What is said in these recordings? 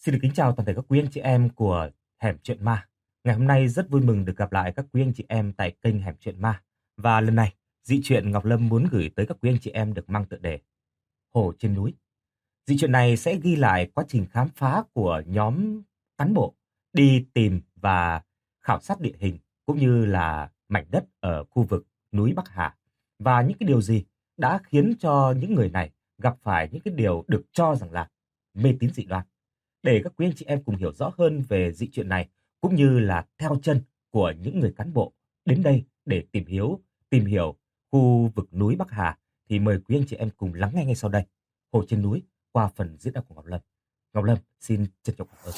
Xin được kính chào toàn thể các quý anh chị em của Hẻm Chuyện Ma. Ngày hôm nay rất vui mừng được gặp lại các quý anh chị em tại kênh Hẻm Chuyện Ma. Và lần này, dị truyện Ngọc Lâm muốn gửi tới các quý anh chị em được mang tựa đề Hồ trên núi. Dị truyện này sẽ ghi lại quá trình khám phá của nhóm cán bộ đi tìm và khảo sát địa hình cũng như là mảnh đất ở khu vực núi Bắc Hà, và những cái điều gì đã khiến cho những người này gặp phải những cái điều được cho rằng là mê tín dị đoan. Để các quý anh chị em cùng hiểu rõ hơn về dị truyện này, cũng như là theo chân của những người cán bộ đến đây để tìm hiểu khu vực núi Bắc Hà, thì mời quý anh chị em cùng lắng nghe ngay sau đây Hồ trên núi qua phần diễn đọc của Ngọc Lâm. Ngọc Lâm xin trân trọng cảm ơn.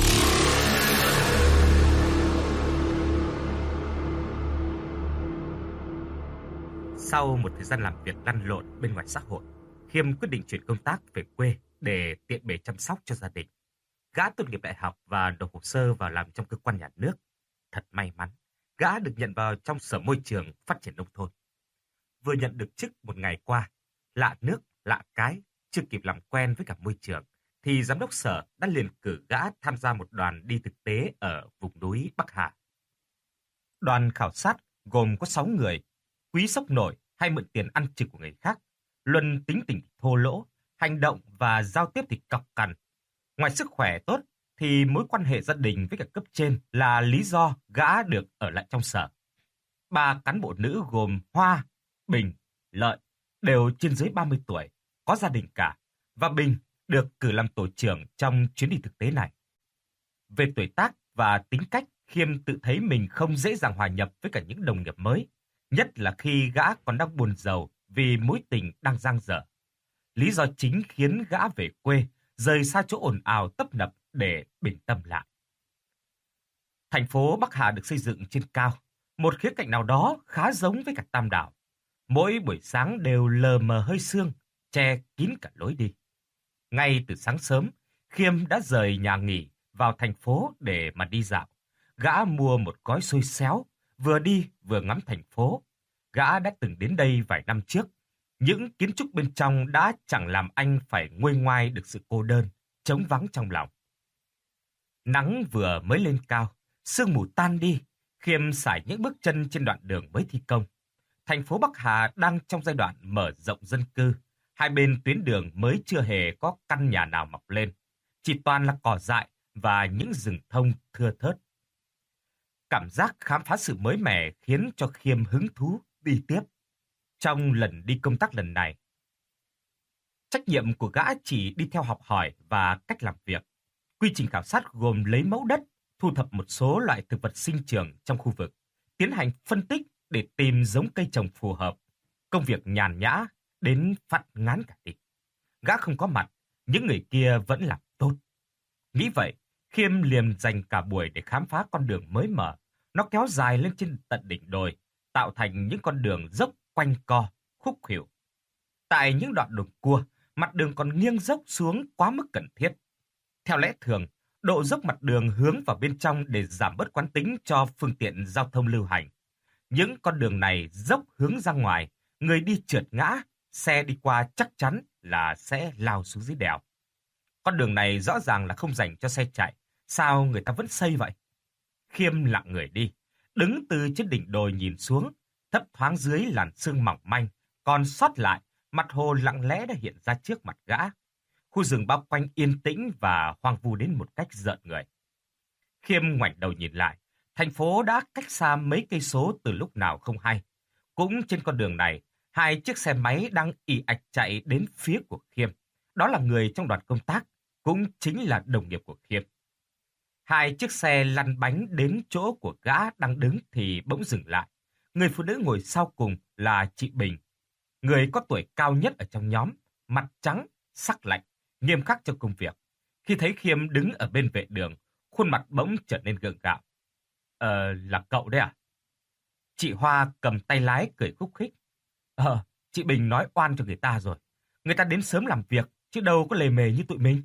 Sau một thời gian làm việc lăn lộn bên ngoài xã hội, Khiêm quyết định chuyển công tác về quê để tiện bề chăm sóc cho gia đình. Gã tốt nghiệp đại học và nộp hồ sơ vào làm trong cơ quan nhà nước. Thật may mắn, gã được nhận vào trong Sở Môi trường Phát triển Nông thôn. Vừa nhận được chức một ngày qua, lạ nước, lạ cái, chưa kịp làm quen với cả môi trường, thì giám đốc sở đã liền cử gã tham gia một đoàn đi thực tế ở vùng núi Bắc Hà. Đoàn khảo sát gồm có 6 người, quý sốc nổi hay mượn tiền ăn chừng của người khác, luân tính tình thô lỗ, hành động và giao tiếp thì cọc cằn. Ngoài sức khỏe tốt thì mối quan hệ gia đình với cả cấp trên là lý do gã được ở lại trong sở. 3 cán bộ nữ gồm Hoa, Bình, Lợi đều trên dưới 30 tuổi, có gia đình cả, và Bình được cử làm tổ trưởng trong chuyến đi thực tế này. Về tuổi tác và tính cách, Khiêm tự thấy mình không dễ dàng hòa nhập với cả những đồng nghiệp mới, nhất là khi gã còn đang buồn rầu vì mối tình đang dang dở. Lý do chính khiến gã về quê, rời xa chỗ ồn ào tấp nập để bình tâm lại. Thành phố Bắc Hà được xây dựng trên cao, một khía cạnh nào đó khá giống với cả Tam Đảo. Mỗi buổi sáng đều lờ mờ hơi sương, che kín cả lối đi. Ngay từ sáng sớm, Khiêm đã rời nhà nghỉ vào thành phố để mà đi dạo. Gã mua một gói xôi xéo, vừa đi vừa ngắm thành phố. Gã đã từng đến đây vài năm trước. Những kiến trúc bên trong đã chẳng làm anh phải nguôi ngoai được sự cô đơn, trống vắng trong lòng. Nắng vừa mới lên cao, sương mù tan đi, Khiêm sải những bước chân trên đoạn đường mới thi công. Thành phố Bắc Hà đang trong giai đoạn mở rộng dân cư. Hai bên tuyến đường mới chưa hề có căn nhà nào mọc lên, chỉ toàn là cỏ dại và những rừng thông thưa thớt. Cảm giác khám phá sự mới mẻ khiến cho Khiêm hứng thú đi tiếp. Trong lần đi công tác lần này, trách nhiệm của gã chỉ đi theo học hỏi và cách làm việc. Quy trình khảo sát gồm lấy mẫu đất, thu thập một số loại thực vật sinh trưởng trong khu vực, tiến hành phân tích để tìm giống cây trồng phù hợp. Công việc nhàn nhã đến phát ngán cả đi. Gã không có mặt, những người kia vẫn làm tốt. Nghĩ vậy, Khiêm liền dành cả buổi để khám phá con đường mới mở. Nó kéo dài lên trên tận đỉnh đồi, tạo thành những con đường dốc quanh co, khúc khuỷu. Tại những đoạn đường cua, mặt đường còn nghiêng dốc xuống quá mức cần thiết. Theo lẽ thường, độ dốc mặt đường hướng vào bên trong để giảm bớt quán tính cho phương tiện giao thông lưu hành. Những con đường này dốc hướng ra ngoài, người đi trượt ngã, xe đi qua chắc chắn là sẽ lao xuống dưới đèo. Con đường này rõ ràng là không dành cho xe chạy, sao người ta vẫn xây vậy? Khiêm lặng người đi, đứng từ trên đỉnh đồi nhìn xuống, thấp thoáng dưới làn sương mỏng manh, còn sót lại, mặt hồ lặng lẽ đã hiện ra trước mặt gã. Khu rừng bao quanh yên tĩnh và hoang vu đến một cách rợn người. Khiêm ngoảnh đầu nhìn lại, thành phố đã cách xa mấy cây số từ lúc nào không hay. Cũng trên con đường này, 2 chiếc xe máy đang ì ạch chạy đến phía của Khiêm. Đó là người trong đoàn công tác, cũng chính là đồng nghiệp của Khiêm. 2 chiếc xe lăn bánh đến chỗ của gã đang đứng thì bỗng dừng lại. Người phụ nữ ngồi sau cùng là chị Bình, người có tuổi cao nhất ở trong nhóm, mặt trắng, sắc lạnh, nghiêm khắc trong công việc. Khi thấy Khiêm đứng ở bên vệ đường, khuôn mặt bỗng trở nên gượng gạo. Là cậu đấy à? Chị Hoa cầm tay lái cười khúc khích. Chị Bình nói oan cho người ta rồi. Người ta đến sớm làm việc, chứ đâu có lề mề như tụi mình.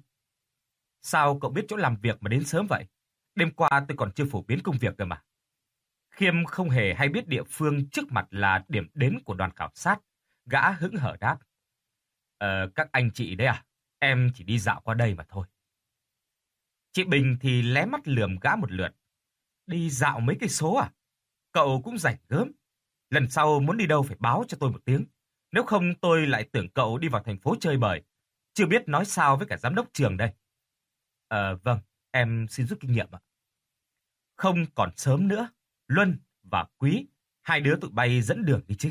Sao cậu biết chỗ làm việc mà đến sớm vậy? Đêm qua tôi còn chưa phổ biến công việc cơ mà. Khiêm không hề hay biết địa phương trước mặt là điểm đến của đoàn khảo sát. Gã hững hở đáp. Các anh chị đấy à? Em chỉ đi dạo qua đây mà thôi. Chị Bình thì lé mắt lườm gã một lượt. Đi dạo mấy cây số à? Cậu cũng rảnh gớm. Lần sau muốn đi đâu phải báo cho tôi một tiếng. Nếu không tôi lại tưởng cậu đi vào thành phố chơi bời. Chưa biết nói sao với cả giám đốc trường đây. Vâng, em xin rút kinh nghiệm ạ. Không còn sớm nữa. Luân và Quý, hai đứa tụi bay dẫn đường đi chứ.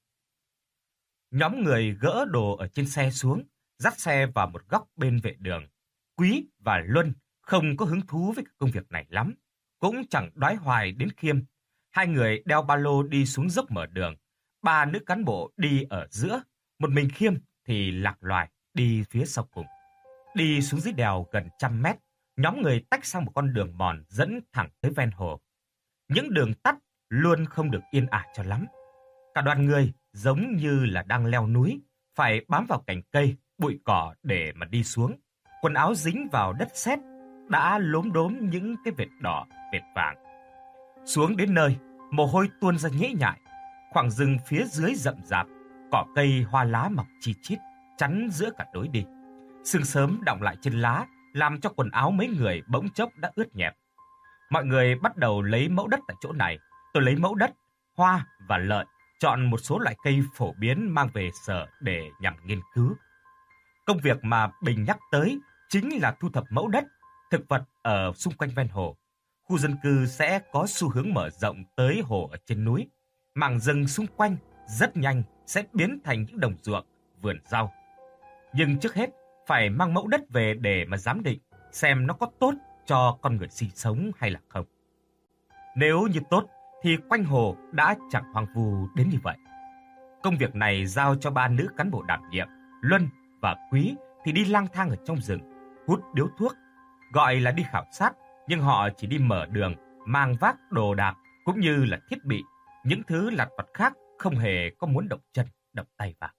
Nhóm người gỡ đồ ở trên xe xuống, dắt xe vào một góc bên vệ đường. Quý và Luân không có hứng thú với công việc này lắm, cũng chẳng đoái hoài đến Khiêm. Hai người đeo ba lô đi xuống dốc mở đường. Ba nữ cán bộ đi ở giữa, một mình Khiêm thì lạc loài đi phía sau cùng. Đi xuống dưới đèo gần 100 mét, nhóm người tách sang một con đường mòn dẫn thẳng tới ven hồ. Những đường tắt luôn không được yên ả cho lắm. Cả đoàn người giống như là đang leo núi, phải bám vào cành cây, bụi cỏ để mà đi xuống. Quần áo dính vào đất sét, đã lốm đốm những cái vệt đỏ, vệt vàng. Xuống đến nơi, mồ hôi tuôn ra nhễ nhại. Khoảng rừng phía dưới rậm rạp, cỏ cây hoa lá mọc chi chít, chắn giữa cả lối đi. Sương sớm đọng lại trên lá, làm cho quần áo mấy người bỗng chốc đã ướt nhẹp. Mọi người bắt đầu lấy mẫu đất tại chỗ này. Tôi lấy mẫu đất, hoa và lợn, chọn một số loại cây phổ biến mang về sở để nhằm nghiên cứu. Công việc mà Bình nhắc tới chính là thu thập mẫu đất, thực vật ở xung quanh ven hồ. Khu dân cư sẽ có xu hướng mở rộng tới hồ ở trên núi. Mảng rừng xung quanh rất nhanh sẽ biến thành những đồng ruộng, vườn rau. Nhưng trước hết, phải mang mẫu đất về để mà giám định xem nó có tốt cho con người sinh sống hay là không. Nếu như tốt thì quanh hồ đã chẳng hoang vu đến như vậy. Công việc này giao cho ba nữ cán bộ đảm nhiệm. Luân và Quý thì đi lang thang ở trong rừng, hút điếu thuốc. Gọi là đi khảo sát, nhưng họ chỉ đi mở đường, mang vác đồ đạc cũng như là thiết bị, những thứ lặt vặt khác không hề có muốn động chân, động tay vào.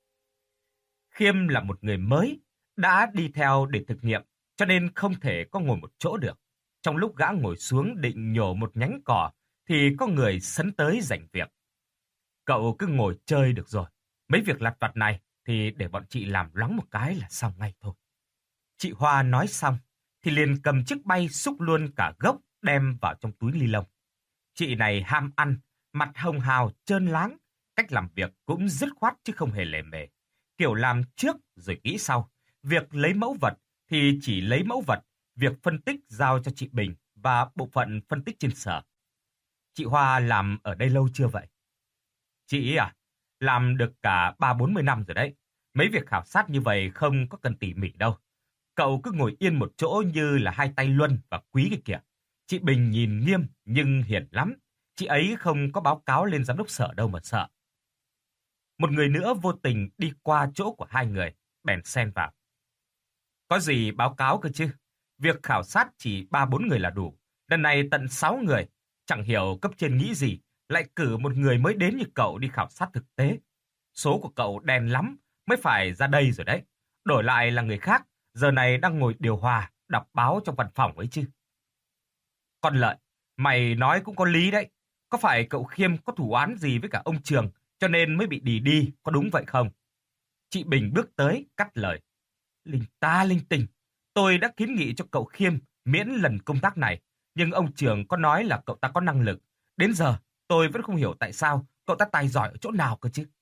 Khiêm là một người mới, đã đi theo để thực nghiệm, cho nên không thể có ngồi một chỗ được. Trong lúc gã ngồi xuống định nhổ một nhánh cỏ, thì có người sấn tới giành việc. Cậu cứ ngồi chơi được rồi. Mấy việc lặt vặt này thì để bọn chị làm loáng một cái là xong ngay thôi. Chị Hoa nói xong, thì liền cầm chiếc bay xúc luôn cả gốc đem vào trong túi ni lông. Chị này ham ăn, mặt hồng hào, trơn láng. Cách làm việc cũng dứt khoát chứ không hề lề mề. Kiểu làm trước rồi nghĩ sau. Việc lấy mẫu vật thì chỉ lấy mẫu vật. Việc phân tích giao cho chị Bình và bộ phận phân tích trên sở. Chị Hoa làm ở đây lâu chưa vậy? Chị à, làm được cả 30-40 năm rồi đấy. Mấy việc khảo sát như vậy không có cần tỉ mỉ đâu. Cậu cứ ngồi yên một chỗ như là hai tay Luân và Quý cái kìa. Chị Bình nhìn nghiêm nhưng hiền lắm. Chị ấy không có báo cáo lên giám đốc sở đâu mà sợ. Một người nữa vô tình đi qua chỗ của hai người, bèn xen vào. Có gì báo cáo cơ chứ? Việc khảo sát chỉ 3-4 người là đủ. Lần này tận 6 người. Chẳng hiểu cấp trên nghĩ gì, lại cử một người mới đến như cậu đi khảo sát thực tế. Số của cậu đen lắm, mới phải ra đây rồi đấy. Đổi lại là người khác, giờ này đang ngồi điều hòa, đọc báo trong văn phòng ấy chứ. Con Lợi, mày nói cũng có lý đấy. Có phải cậu Khiêm có thủ oán gì với cả ông Trường, cho nên mới bị đi, có đúng vậy không? Chị Bình bước tới, cắt lời. Linh ta linh tinh, tôi đã kiến nghị cho cậu Khiêm miễn lần công tác này, nhưng ông Trường có nói là cậu ta có năng lực. Đến giờ, tôi vẫn không hiểu tại sao cậu ta tài giỏi ở chỗ nào cơ chứ.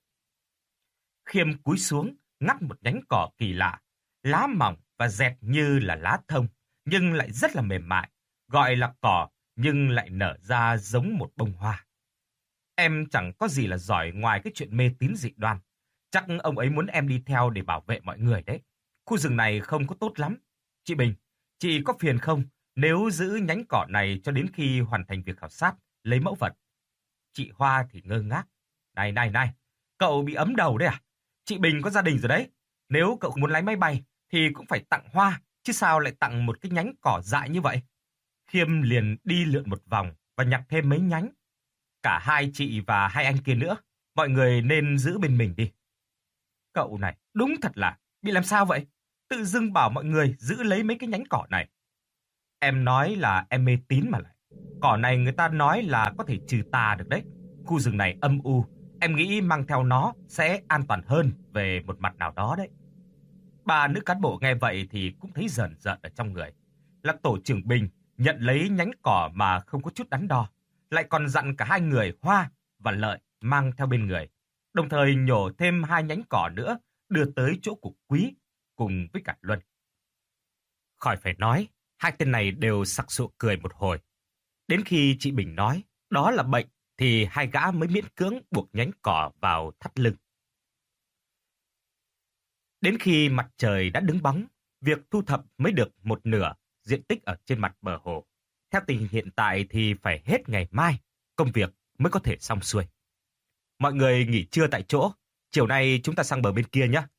Khiêm cúi xuống, ngắt một nhánh cỏ kỳ lạ, lá mỏng và dẹt như là lá thông, nhưng lại rất là mềm mại, gọi là cỏ nhưng lại nở ra giống một bông hoa. Em chẳng có gì là giỏi ngoài cái chuyện mê tín dị đoan. Chắc ông ấy muốn em đi theo để bảo vệ mọi người đấy. Khu rừng này không có tốt lắm. Chị Bình, chị có phiền không nếu giữ nhánh cỏ này cho đến khi hoàn thành việc khảo sát, lấy mẫu vật? Chị Hoa thì ngơ ngác. Này, cậu bị ấm đầu đấy à? Chị Bình có gia đình rồi đấy. Nếu cậu muốn lái máy bay thì cũng phải tặng hoa, chứ sao lại tặng một cái nhánh cỏ dại như vậy? Khiêm liền đi lượn một vòng và nhặt thêm mấy nhánh. Cả hai chị và hai anh kia nữa, mọi người nên giữ bên mình đi. Cậu này, đúng thật là, bị làm sao vậy? Tự dưng bảo mọi người giữ lấy mấy cái nhánh cỏ này. Em nói là em mê tín mà lại. Cỏ này người ta nói là có thể trừ tà được đấy. Khu rừng này âm u, em nghĩ mang theo nó sẽ an toàn hơn về một mặt nào đó đấy. Bà nữ cán bộ nghe vậy thì cũng thấy rờn rợn ở trong người. là tổ trưởng Bình nhận lấy nhánh cỏ mà không có chút đắn đo, lại còn dặn cả hai người Hoa và Lợi mang theo bên người, đồng thời nhổ thêm 2 nhánh cỏ nữa đưa tới chỗ của Quý cùng với cả Luân. Khỏi phải nói, hai tên này đều sặc sụa cười một hồi. Đến khi chị Bình nói đó là bệnh thì hai gã mới miễn cưỡng buộc nhánh cỏ vào thắt lưng. Đến khi mặt trời đã đứng bóng, việc thu thập mới được một nửa diện tích ở trên mặt bờ hồ. Theo tình hình hiện tại thì phải hết ngày mai, công việc mới có thể xong xuôi. Mọi người nghỉ trưa tại chỗ, chiều nay chúng ta sang bờ bên kia nhé.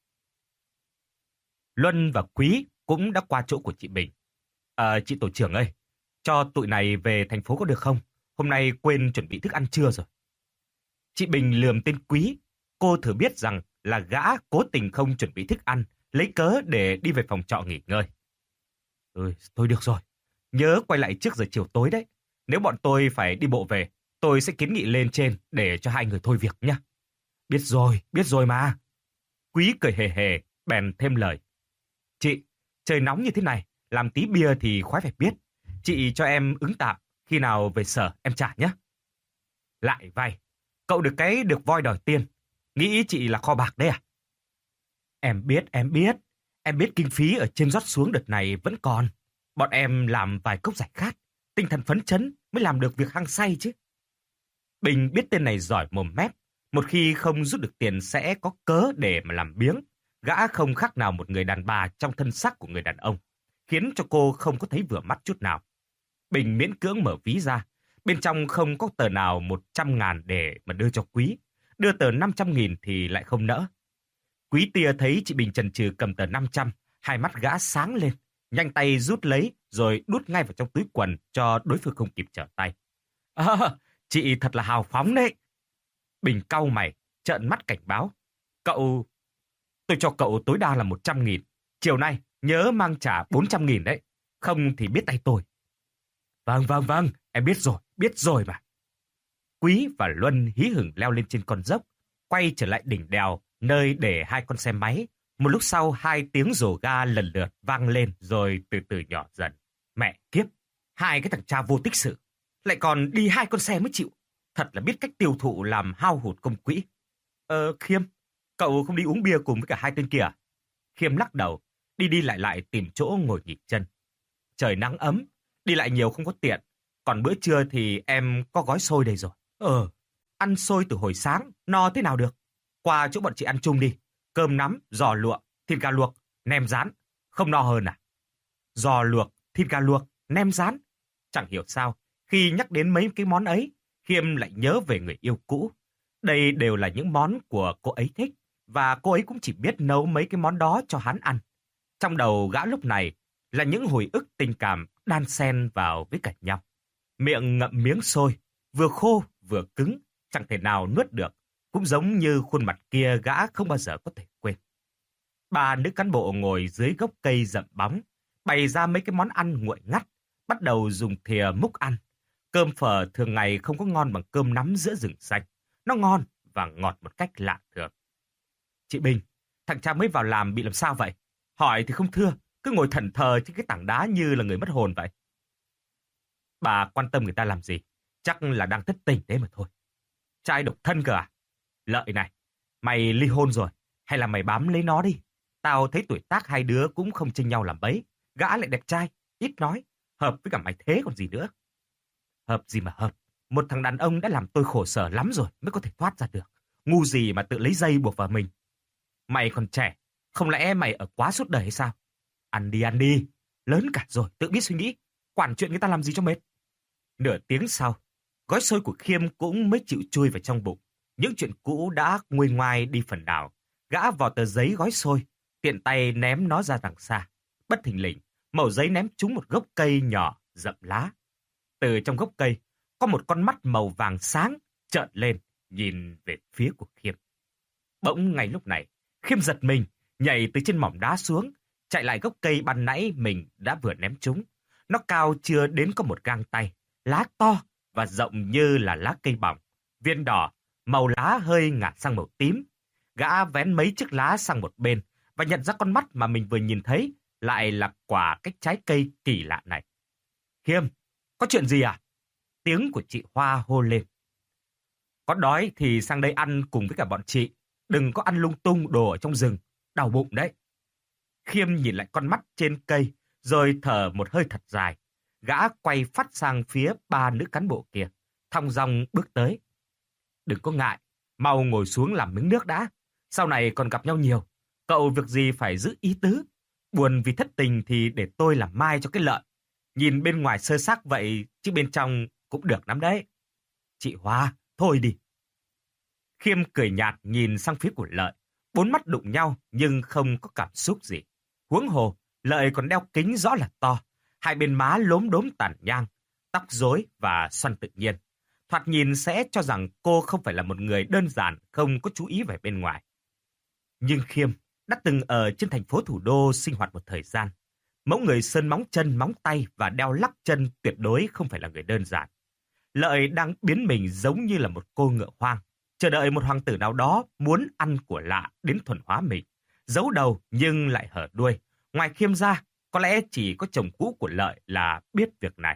Luân và Quý cũng đã qua chỗ của chị Bình. Chị tổ trưởng ơi, cho tụi này về thành phố có được không? Hôm nay quên chuẩn bị thức ăn trưa rồi. Chị Bình lườm tên Quý, cô thừa biết rằng là gã cố tình không chuẩn bị thức ăn, lấy cớ để đi về phòng trọ nghỉ ngơi. Thôi được rồi, nhớ quay lại trước giờ chiều tối đấy. Nếu bọn tôi phải đi bộ về, tôi sẽ kiến nghị lên trên để cho hai người thôi việc nhé. Biết rồi mà. Quý cười hề hề, bèn thêm lời. Chị, trời nóng như thế này, làm tí bia thì khoái phải biết. Chị cho em ứng tạm, khi nào về sở em trả nhé. Lại vay, cậu được cái được voi đòi tiền. Nghĩ chị là kho bạc đấy à? Em biết kinh phí ở trên rót xuống đợt này vẫn còn. Bọn em làm vài cốc giải khát, tinh thần phấn chấn mới làm được việc hăng say chứ. Bình biết tên này giỏi mồm mép, một khi không rút được tiền sẽ có cớ để mà làm biếng. Gã không khác nào một người đàn bà trong thân xác của người đàn ông, khiến cho cô không có thấy vừa mắt chút nào. Bình miễn cưỡng mở ví ra, bên trong không có tờ nào 100.000 để mà đưa cho Quý. Đưa tờ 500.000 thì lại không nỡ. Quý tia thấy chị Bình chần chừ cầm tờ 500, hai mắt gã sáng lên, nhanh tay rút lấy rồi đút ngay vào trong túi quần cho đối phương không kịp trở tay. Chị thật là hào phóng đấy. Bình cau mày, trợn mắt cảnh báo. Tôi cho cậu tối đa là 100.000. Chiều nay nhớ mang trả 400.000 đấy. Không thì biết tay tôi. Vâng, em biết rồi mà. Quý và Luân hí hửng leo lên trên con dốc, quay trở lại đỉnh đèo, nơi để hai con xe máy. Một lúc sau 2 tiếng rồ ga lần lượt vang lên rồi từ từ nhỏ dần. Mẹ kiếp, hai cái thằng cha vô tích sự, lại còn đi 2 con xe mới chịu. Thật là biết cách tiêu thụ làm hao hụt công quỹ. Khiêm, cậu không đi uống bia cùng với cả 2 tên kia à? Khiêm lắc đầu, đi lại tìm chỗ ngồi nghỉ chân. Trời nắng ấm, đi lại nhiều không có tiện. Còn bữa trưa thì em có gói xôi đây rồi. Ăn xôi từ hồi sáng, no thế nào được. Qua chỗ bọn chị ăn chung đi. Cơm nắm, giò lụa, thịt gà luộc, nem rán. Không no hơn à? Giò luộc, thịt gà luộc, nem rán. Chẳng hiểu sao, khi nhắc đến mấy cái món ấy, Khiêm lại nhớ về người yêu cũ. Đây đều là những món của cô ấy thích, và cô ấy cũng chỉ biết nấu mấy cái món đó cho hắn ăn. Trong đầu gã lúc này là những hồi ức tình cảm đan xen vào với cả nhau. Miệng ngậm miếng xôi, vừa khô vừa cứng, chẳng thể nào nuốt được, cũng giống như khuôn mặt kia gã không bao giờ có thể quên. 3 nữ cán bộ ngồi dưới gốc cây rậm bóng, bày ra mấy cái món ăn nguội ngắt, bắt đầu dùng thìa múc ăn. Cơm phở thường ngày không có ngon bằng cơm nắm giữa rừng xanh. Nó ngon và ngọt một cách lạ thường. Chị Bình, thằng cha mới vào làm bị làm sao vậy? Hỏi thì không thưa, cứ ngồi thẫn thờ trên cái tảng đá như là người mất hồn vậy. Bà quan tâm người ta làm gì? Chắc là đang thất tình thế mà thôi. Trai độc thân cơ à? Lợi này, mày ly hôn rồi, hay là mày bám lấy nó đi? Tao thấy tuổi tác hai đứa cũng không chênh nhau làm bấy. Gã lại đẹp trai, ít nói, hợp với cả mày thế còn gì nữa. Hợp gì mà hợp? Một thằng đàn ông đã làm tôi khổ sở lắm rồi mới có thể thoát ra được. Ngu gì mà tự lấy dây buộc vào mình. Mày còn trẻ, không lẽ mày ở quá suốt đời hay sao? Ăn đi, lớn cả rồi, tự biết suy nghĩ. Quản chuyện người ta làm gì cho mệt. Nửa tiếng sau, gói xôi của Khiêm cũng mới chịu chui vào trong bụng. Những chuyện cũ đã nguôi ngoai đi phần nào. Gã vò tờ giấy gói xôi, tiện tay ném nó ra đằng xa. Bất thình lình, mẩu giấy ném trúng một gốc cây nhỏ, rậm lá. Từ trong gốc cây, có một con mắt màu vàng sáng trợn lên, nhìn về phía của Khiêm. Bỗng ngay lúc này, Khiêm giật mình, nhảy từ trên mỏm đá xuống, chạy lại gốc cây ban nãy mình đã vừa ném trúng. Nó cao chưa đến có một gang tay, lá to và rộng như là lá cây bỏng, viên đỏ, màu lá hơi ngả sang màu tím. Gã vén mấy chiếc lá sang một bên và nhận ra con mắt mà mình vừa nhìn thấy lại là quả cái trái cây kỳ lạ này. Khiêm, có chuyện gì à? Tiếng của chị Hoa hô lên. Có đói thì sang đây ăn cùng với cả bọn chị. Đừng có ăn lung tung đồ ở trong rừng, đau bụng đấy. Khiêm nhìn lại con mắt trên cây, rồi thở một hơi thật dài. Gã quay phát sang phía ba nữ cán bộ kia, thong dong bước tới. Đừng có ngại, mau ngồi xuống làm miếng nước đã. Sau này còn gặp nhau nhiều. Cậu việc gì phải giữ ý tứ. Buồn vì thất tình thì để tôi làm mai cho cái lợn. Nhìn bên ngoài sơ xác vậy, chứ bên trong cũng được lắm đấy. Chị Hoa, thôi đi. Khiêm cười nhạt nhìn sang phía của Lợi. Bốn mắt đụng nhau nhưng không có cảm xúc gì. Huống hồ, Lợi còn đeo kính rõ là to. Hai bên má lốm đốm tàn nhang, tóc rối và xoăn tự nhiên. Thoạt nhìn sẽ cho rằng cô không phải là một người đơn giản, không có chú ý về bên ngoài. Nhưng Khiêm đã từng ở trên thành phố thủ đô sinh hoạt một thời gian. Mẫu người sơn móng chân, móng tay và đeo lắc chân tuyệt đối không phải là người đơn giản. Lợi đang biến mình giống như là một cô ngựa hoang, chờ đợi một hoàng tử nào đó muốn ăn của lạ đến thuần hóa mình. Giấu đầu nhưng lại hở đuôi. Ngoài Khiêm ra, có lẽ chỉ có chồng cũ của Lợi là biết việc này.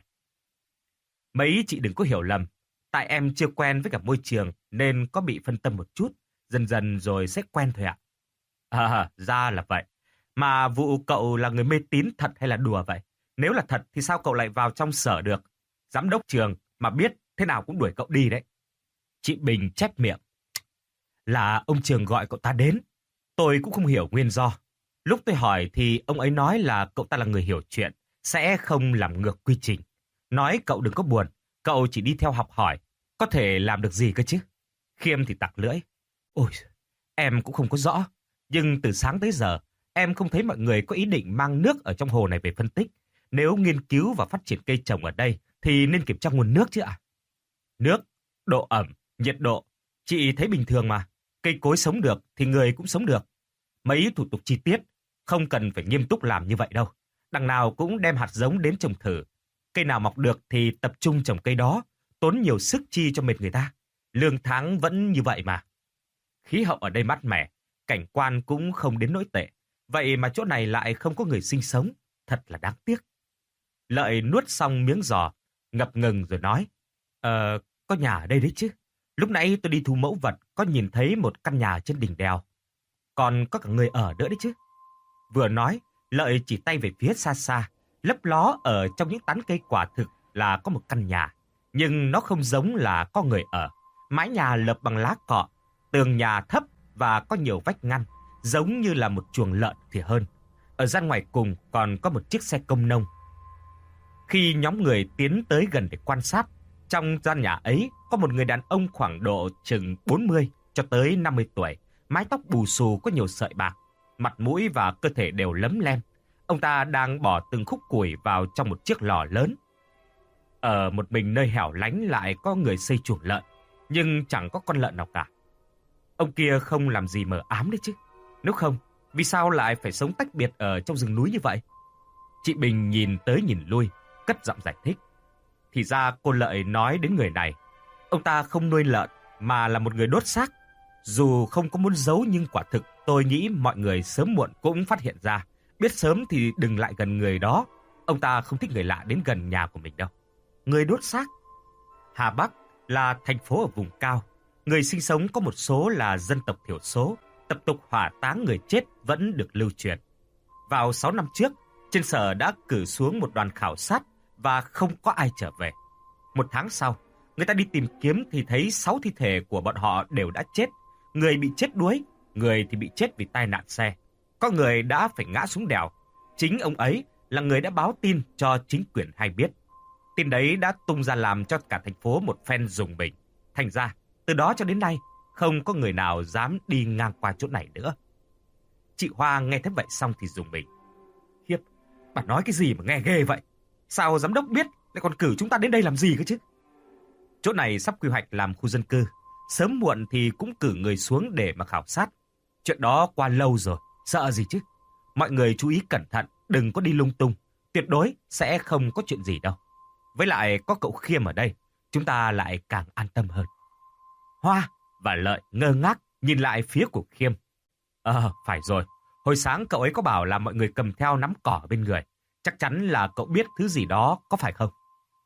Mấy chị đừng có hiểu lầm. Tại em chưa quen với cả môi trường nên có bị phân tâm một chút. Dần dần rồi sẽ quen thôi ạ. Ra là vậy. Mà vụ cậu là người mê tín thật hay là đùa vậy? Nếu là thật thì sao cậu lại vào trong sở được? Giám đốc trường mà biết thế nào cũng đuổi cậu đi đấy. Chị Bình chép miệng. Là ông trường gọi cậu ta đến. Tôi cũng không hiểu nguyên do. Lúc tôi hỏi thì ông ấy nói là cậu ta là người hiểu chuyện, sẽ không làm ngược quy trình. Nói cậu đừng có buồn, cậu chỉ đi theo học hỏi, có thể làm được gì cơ chứ? Khiêm thì tặc lưỡi. Ôi, em cũng không có rõ. Nhưng từ sáng tới giờ, em không thấy mọi người có ý định mang nước ở trong hồ này về phân tích. Nếu nghiên cứu và phát triển cây trồng ở đây, thì nên kiểm tra nguồn nước chứ ạ? Nước, độ ẩm, nhiệt độ, chị thấy bình thường mà. Cây cối sống được thì người cũng sống được. Mấy thủ tục chi tiết, không cần phải nghiêm túc làm như vậy đâu. Đằng nào cũng đem hạt giống đến trồng thử. Cây nào mọc được thì tập trung trồng cây đó, tốn nhiều sức chi cho mệt người ta. Lương tháng vẫn như vậy mà. Khí hậu ở đây mát mẻ, cảnh quan cũng không đến nỗi tệ. Vậy mà chỗ này lại không có người sinh sống, thật là đáng tiếc. Lợi nuốt xong miếng giò, ngập ngừng rồi nói. Có nhà ở đây đấy chứ. Lúc nãy tôi đi thu mẫu vật, có nhìn thấy một căn nhà trên đỉnh đèo. Còn có cả người ở nữa đấy chứ. Vừa nói, Lợi chỉ tay về phía xa xa, lấp ló ở trong những tán cây quả thực là có một căn nhà. Nhưng nó không giống là có người ở. Mái nhà lợp bằng lá cọ, tường nhà thấp và có nhiều vách ngăn, giống như là một chuồng lợn thì hơn. Ở gian ngoài cùng còn có một chiếc xe công nông. Khi nhóm người tiến tới gần để quan sát, trong gian nhà ấy có một người đàn ông khoảng độ chừng 40 cho tới 50 tuổi, mái tóc bù xù có nhiều sợi bạc, mặt mũi và cơ thể đều lấm lem. Ông ta đang bỏ từng khúc củi vào trong một chiếc lò lớn. Ở một mình nơi hẻo lánh lại có người xây chuồng lợn, nhưng chẳng có con lợn nào cả. Ông kia không làm gì mờ ám đấy chứ. Nếu không, vì sao lại phải sống tách biệt ở trong rừng núi như vậy? Chị Bình nhìn tới nhìn lui, cất giọng giải thích. Thì ra cô Lợi nói đến người này. Ông ta không nuôi lợn mà là một người đốt xác. Dù không có muốn giấu nhưng quả thực tôi nghĩ mọi người sớm muộn cũng phát hiện ra. Biết sớm thì đừng lại gần người đó. Ông ta không thích người lạ đến gần nhà của mình đâu. Người đốt xác. Hà Bắc là thành phố ở vùng cao. Người sinh sống có một số là dân tộc thiểu số. Tập tục hỏa táng người chết vẫn được lưu truyền. Vào 6 năm trước, trên sở đã cử xuống một đoàn khảo sát và không có ai trở về. Một tháng sau, người ta đi tìm kiếm thì thấy 6 thi thể của bọn họ đều đã chết. Người bị chết đuối, người thì bị chết vì tai nạn xe. Có người đã phải ngã xuống đèo. Chính ông ấy là người đã báo tin cho chính quyền hay biết. Tin đấy đã tung ra làm cho cả thành phố một phen rùng mình. Thành ra, từ đó cho đến nay, không có người nào dám đi ngang qua chỗ này nữa. Chị Hoa nghe thấy vậy xong thì rùng mình. Khiếp, bà nói cái gì mà nghe ghê vậy? Sao giám đốc biết lại còn cử chúng ta đến đây làm gì cơ chứ? Chỗ này sắp quy hoạch làm khu dân cư. Sớm muộn thì cũng cử người xuống để mà khảo sát. Chuyện đó qua lâu rồi, sợ gì chứ? Mọi người chú ý cẩn thận, đừng có đi lung tung. Tuyệt đối sẽ không có chuyện gì đâu. Với lại có cậu Khiêm ở đây, chúng ta lại càng an tâm hơn. Hoa và Lợi ngơ ngác nhìn lại phía của Khiêm. Phải rồi, Hồi sáng cậu ấy có bảo là mọi người cầm theo nắm cỏ bên người. Chắc chắn là cậu biết thứ gì đó, có phải không?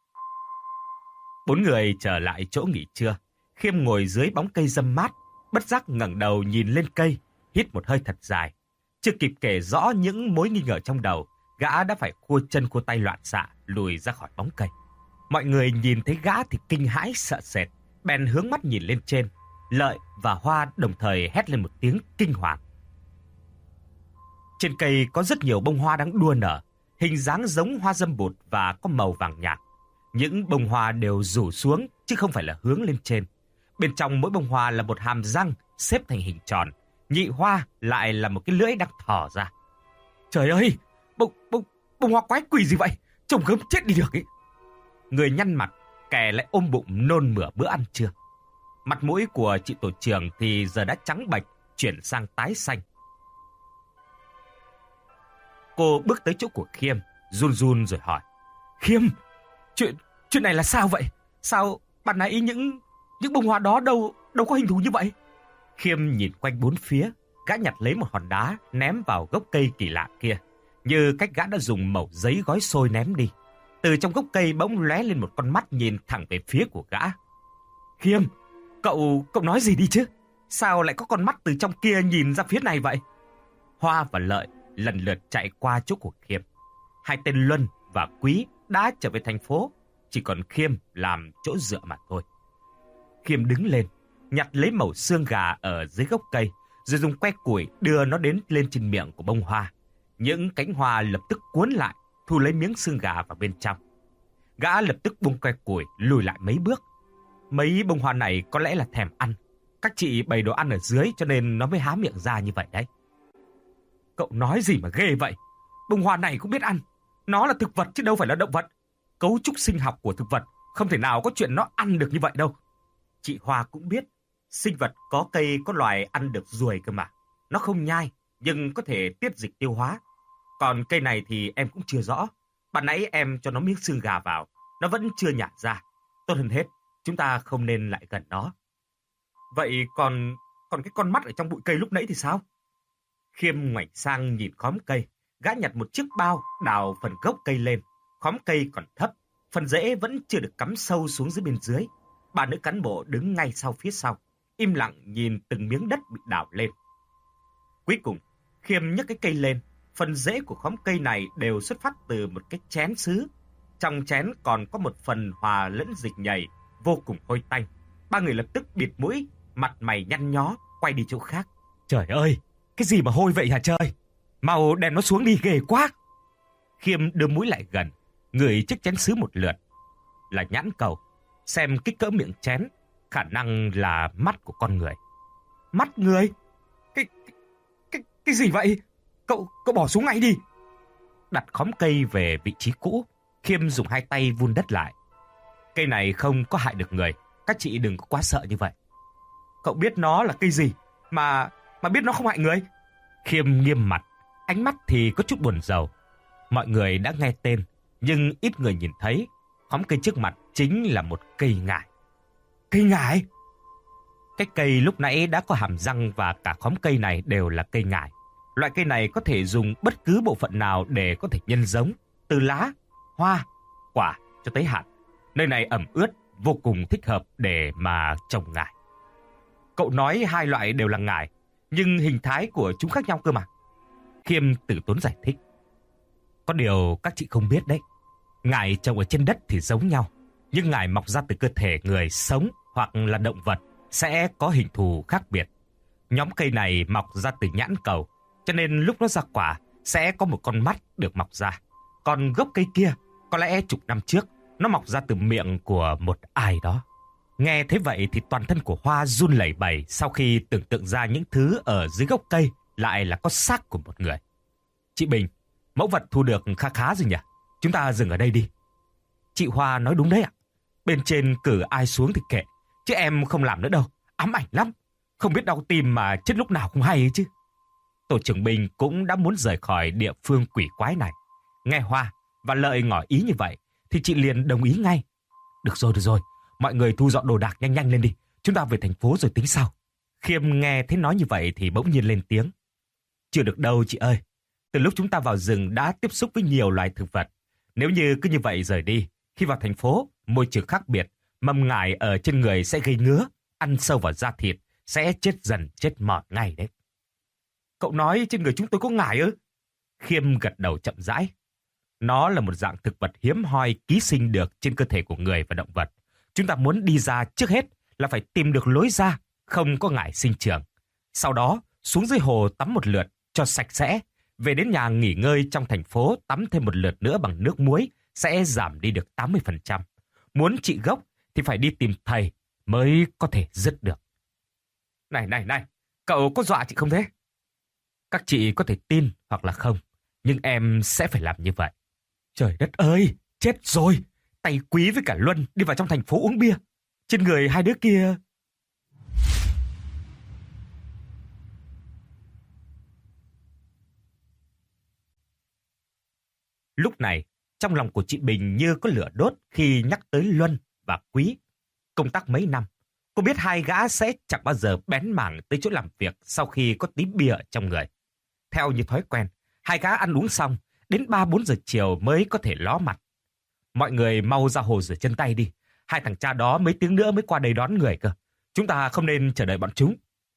Bốn người trở lại chỗ nghỉ trưa. Khiêm ngồi dưới bóng cây râm mát, bất giác ngẩng đầu nhìn lên cây, hít một hơi thật dài. Chưa kịp kể rõ những mối nghi ngờ trong đầu, gã đã phải khua chân khua tay loạn xạ lùi ra khỏi bóng cây. Mọi người nhìn thấy gã thì kinh hãi sợ sệt, bèn hướng mắt nhìn lên trên. Lợi và Hoa đồng thời hét lên một tiếng kinh hoàng. Trên cây có rất nhiều bông hoa đang đua nở, hình dáng giống hoa dâm bụt và có màu vàng nhạt. Những bông hoa đều rủ xuống chứ không phải là hướng lên trên. Bên trong mỗi bông hoa là một hàm răng xếp thành hình tròn, nhị hoa lại là một cái lưỡi đang thò ra. Trời ơi, bông hoa quái quỷ gì vậy? Trông gớm chết đi được ấy. Người nhăn mặt, kẻ lại ôm bụng nôn mửa bữa ăn trưa. Mặt mũi của chị tổ trưởng thì giờ đã trắng bệch, chuyển sang tái xanh. Cô bước tới chỗ của Khiêm, run run rồi hỏi. Khiêm, chuyện này là sao vậy? Sao ban nãy những bông hoa đó đâu có hình thù như vậy? Khiêm nhìn quanh bốn phía, gã nhặt lấy một hòn đá ném vào gốc cây kỳ lạ kia, như cách gã đã dùng mẩu giấy gói xôi ném đi. Từ trong gốc cây bỗng lóe lên một con mắt nhìn thẳng về phía của gã. Khiêm, cậu nói gì đi chứ? Sao lại có con mắt từ trong kia nhìn ra phía này vậy? Hoa và Lợi lần lượt chạy qua chỗ của Khiêm. Hai tên Luân và Quý đã trở về thành phố, chỉ còn Khiêm làm chỗ dựa mà thôi. Khiêm đứng lên, nhặt lấy mẩu xương gà ở dưới gốc cây, rồi dùng que củi đưa nó lên trên miệng của bông hoa. Những cánh hoa lập tức cuốn lại, thu lấy miếng xương gà vào bên trong. Gã lập tức bung que củi lùi lại mấy bước. Mấy bông hoa này có lẽ là thèm ăn. Các chị bày đồ ăn ở dưới cho nên nó mới há miệng ra như vậy đấy. Cậu nói gì mà ghê vậy? Bông hoa này cũng biết ăn. Nó là thực vật chứ đâu phải là động vật. Cấu trúc sinh học của thực vật không thể nào có chuyện nó ăn được như vậy đâu. Chị Hoa cũng biết, sinh vật có cây có loài ăn được ruồi cơ mà. Nó không nhai, nhưng có thể tiết dịch tiêu hóa. Còn cây này thì em cũng chưa rõ. Ban nãy em cho nó miếng xương gà vào, nó vẫn chưa nhả ra. Tốt hơn hết, chúng ta không nên lại gần nó. Vậy còn cái con mắt ở trong bụi cây lúc nãy thì sao? Khiêm ngoảnh sang nhìn khóm cây, gã nhặt một chiếc bao đào phần gốc cây lên. Khóm cây còn thấp, phần rễ vẫn chưa được cắm sâu xuống dưới bên dưới. Ba nữ cán bộ đứng ngay sau phía sau, im lặng nhìn từng miếng đất bị đào lên. Cuối cùng, Khiêm nhấc cái cây lên. Phần rễ của khóm cây này đều xuất phát từ một cái chén sứ. Trong chén còn có một phần hòa lẫn dịch nhầy, vô cùng hôi tanh. Ba người lập tức bịt mũi, mặt mày nhăn nhó, quay đi chỗ khác. Trời ơi, cái gì mà hôi vậy hả trời? Mau đem nó xuống đi, ghê quá. Khiêm đưa mũi lại gần, ngửi chiếc chén sứ một lượt. Là nhãn cầu, xem kích cỡ miệng chén, khả năng là mắt của con người. Mắt người? Cái gì vậy? Cậu bỏ xuống ngay đi. Đặt khóm cây về vị trí cũ, Khiêm dùng hai tay vun đất lại. Cây này không có hại được người, các chị đừng có quá sợ như vậy. Cậu biết nó là cây gì mà biết nó không hại người? Khiêm nghiêm mặt, ánh mắt thì có chút buồn rầu. Mọi người đã nghe tên, nhưng ít người nhìn thấy. Khóm cây trước mặt chính là một cây ngải. Cây ngải? Cái cây lúc nãy đã có hàm răng và cả khóm cây này đều là cây ngải. Loại cây này có thể dùng bất cứ bộ phận nào để có thể nhân giống, từ lá, hoa, quả cho tới hạt. Nơi này ẩm ướt, vô cùng thích hợp để mà trồng ngải. Cậu nói hai loại đều là ngải, nhưng hình thái của chúng khác nhau cơ mà. Khiêm từ tốn giải thích. Có điều các chị không biết đấy. Ngải trồng ở trên đất thì giống nhau, nhưng ngải mọc ra từ cơ thể người sống hoặc là động vật sẽ có hình thù khác biệt. Nhóm cây này mọc ra từ nhãn cầu, cho nên lúc nó ra quả sẽ có một con mắt được mọc ra. Còn gốc cây kia, có lẽ chục năm trước, nó mọc ra từ miệng của một ai đó. Nghe thế vậy thì toàn thân của Hoa run lẩy bẩy sau khi tưởng tượng ra những thứ ở dưới gốc cây lại là có xác của một người. Chị Bình, mẫu vật thu được khá khá rồi nhỉ? Chúng ta dừng ở đây đi. Chị Hoa nói đúng đấy ạ. Bên trên cử ai xuống thì kệ, chứ em không làm nữa đâu. Ám ảnh lắm. Không biết đau tim mà chết lúc nào không hay ấy chứ. Tổ trưởng Bình cũng đã muốn rời khỏi địa phương quỷ quái này. Nghe Hoa và Lợi ngỏ ý như vậy thì chị liền đồng ý ngay. Được rồi. Mọi người thu dọn đồ đạc nhanh lên đi. Chúng ta về thành phố rồi tính sau. Khiêm nghe thấy nói như vậy thì bỗng nhiên lên tiếng. Chưa được đâu chị ơi. Từ lúc chúng ta vào rừng đã tiếp xúc với nhiều loài thực vật. Nếu như cứ như vậy rời đi, khi vào thành phố, môi trường khác biệt, mầm ngải ở trên người sẽ gây ngứa, ăn sâu vào da thịt, sẽ chết dần chết mòn ngay đấy. Cậu nói trên người chúng tôi có ngải ư? Khiêm gật đầu chậm rãi. Nó là một dạng thực vật hiếm hoi ký sinh được trên cơ thể của người và động vật. Chúng ta muốn đi ra trước hết là phải tìm được lối ra, không có ngải sinh trưởng. Sau đó, xuống dưới hồ tắm một lượt cho sạch sẽ. Về đến nhà nghỉ ngơi trong thành phố tắm thêm một lượt nữa bằng nước muối sẽ giảm đi được 80%. Muốn trị gốc thì phải đi tìm thầy mới có thể dứt được. Này, cậu có dọa chị không thế? Các chị có thể tin hoặc là không, nhưng em sẽ phải làm như vậy. Trời đất ơi, chết rồi! Tay Quý với cả Luân đi vào trong thành phố uống bia. Trên người hai đứa kia... Lúc này, trong lòng của chị Bình như có lửa đốt khi nhắc tới Luân và Quý. Công tác mấy năm, cô biết hai gã sẽ chẳng bao giờ bén mảng tới chỗ làm việc sau khi có tí bia ở trong người. Theo như thói quen, hai gã ăn uống xong, đến 3-4 giờ chiều mới có thể ló mặt. Mọi người mau ra hồ rửa chân tay đi. Hai thằng cha đó mấy tiếng nữa mới qua đây đón người cơ. Chúng ta không nên chờ đợi bọn chúng.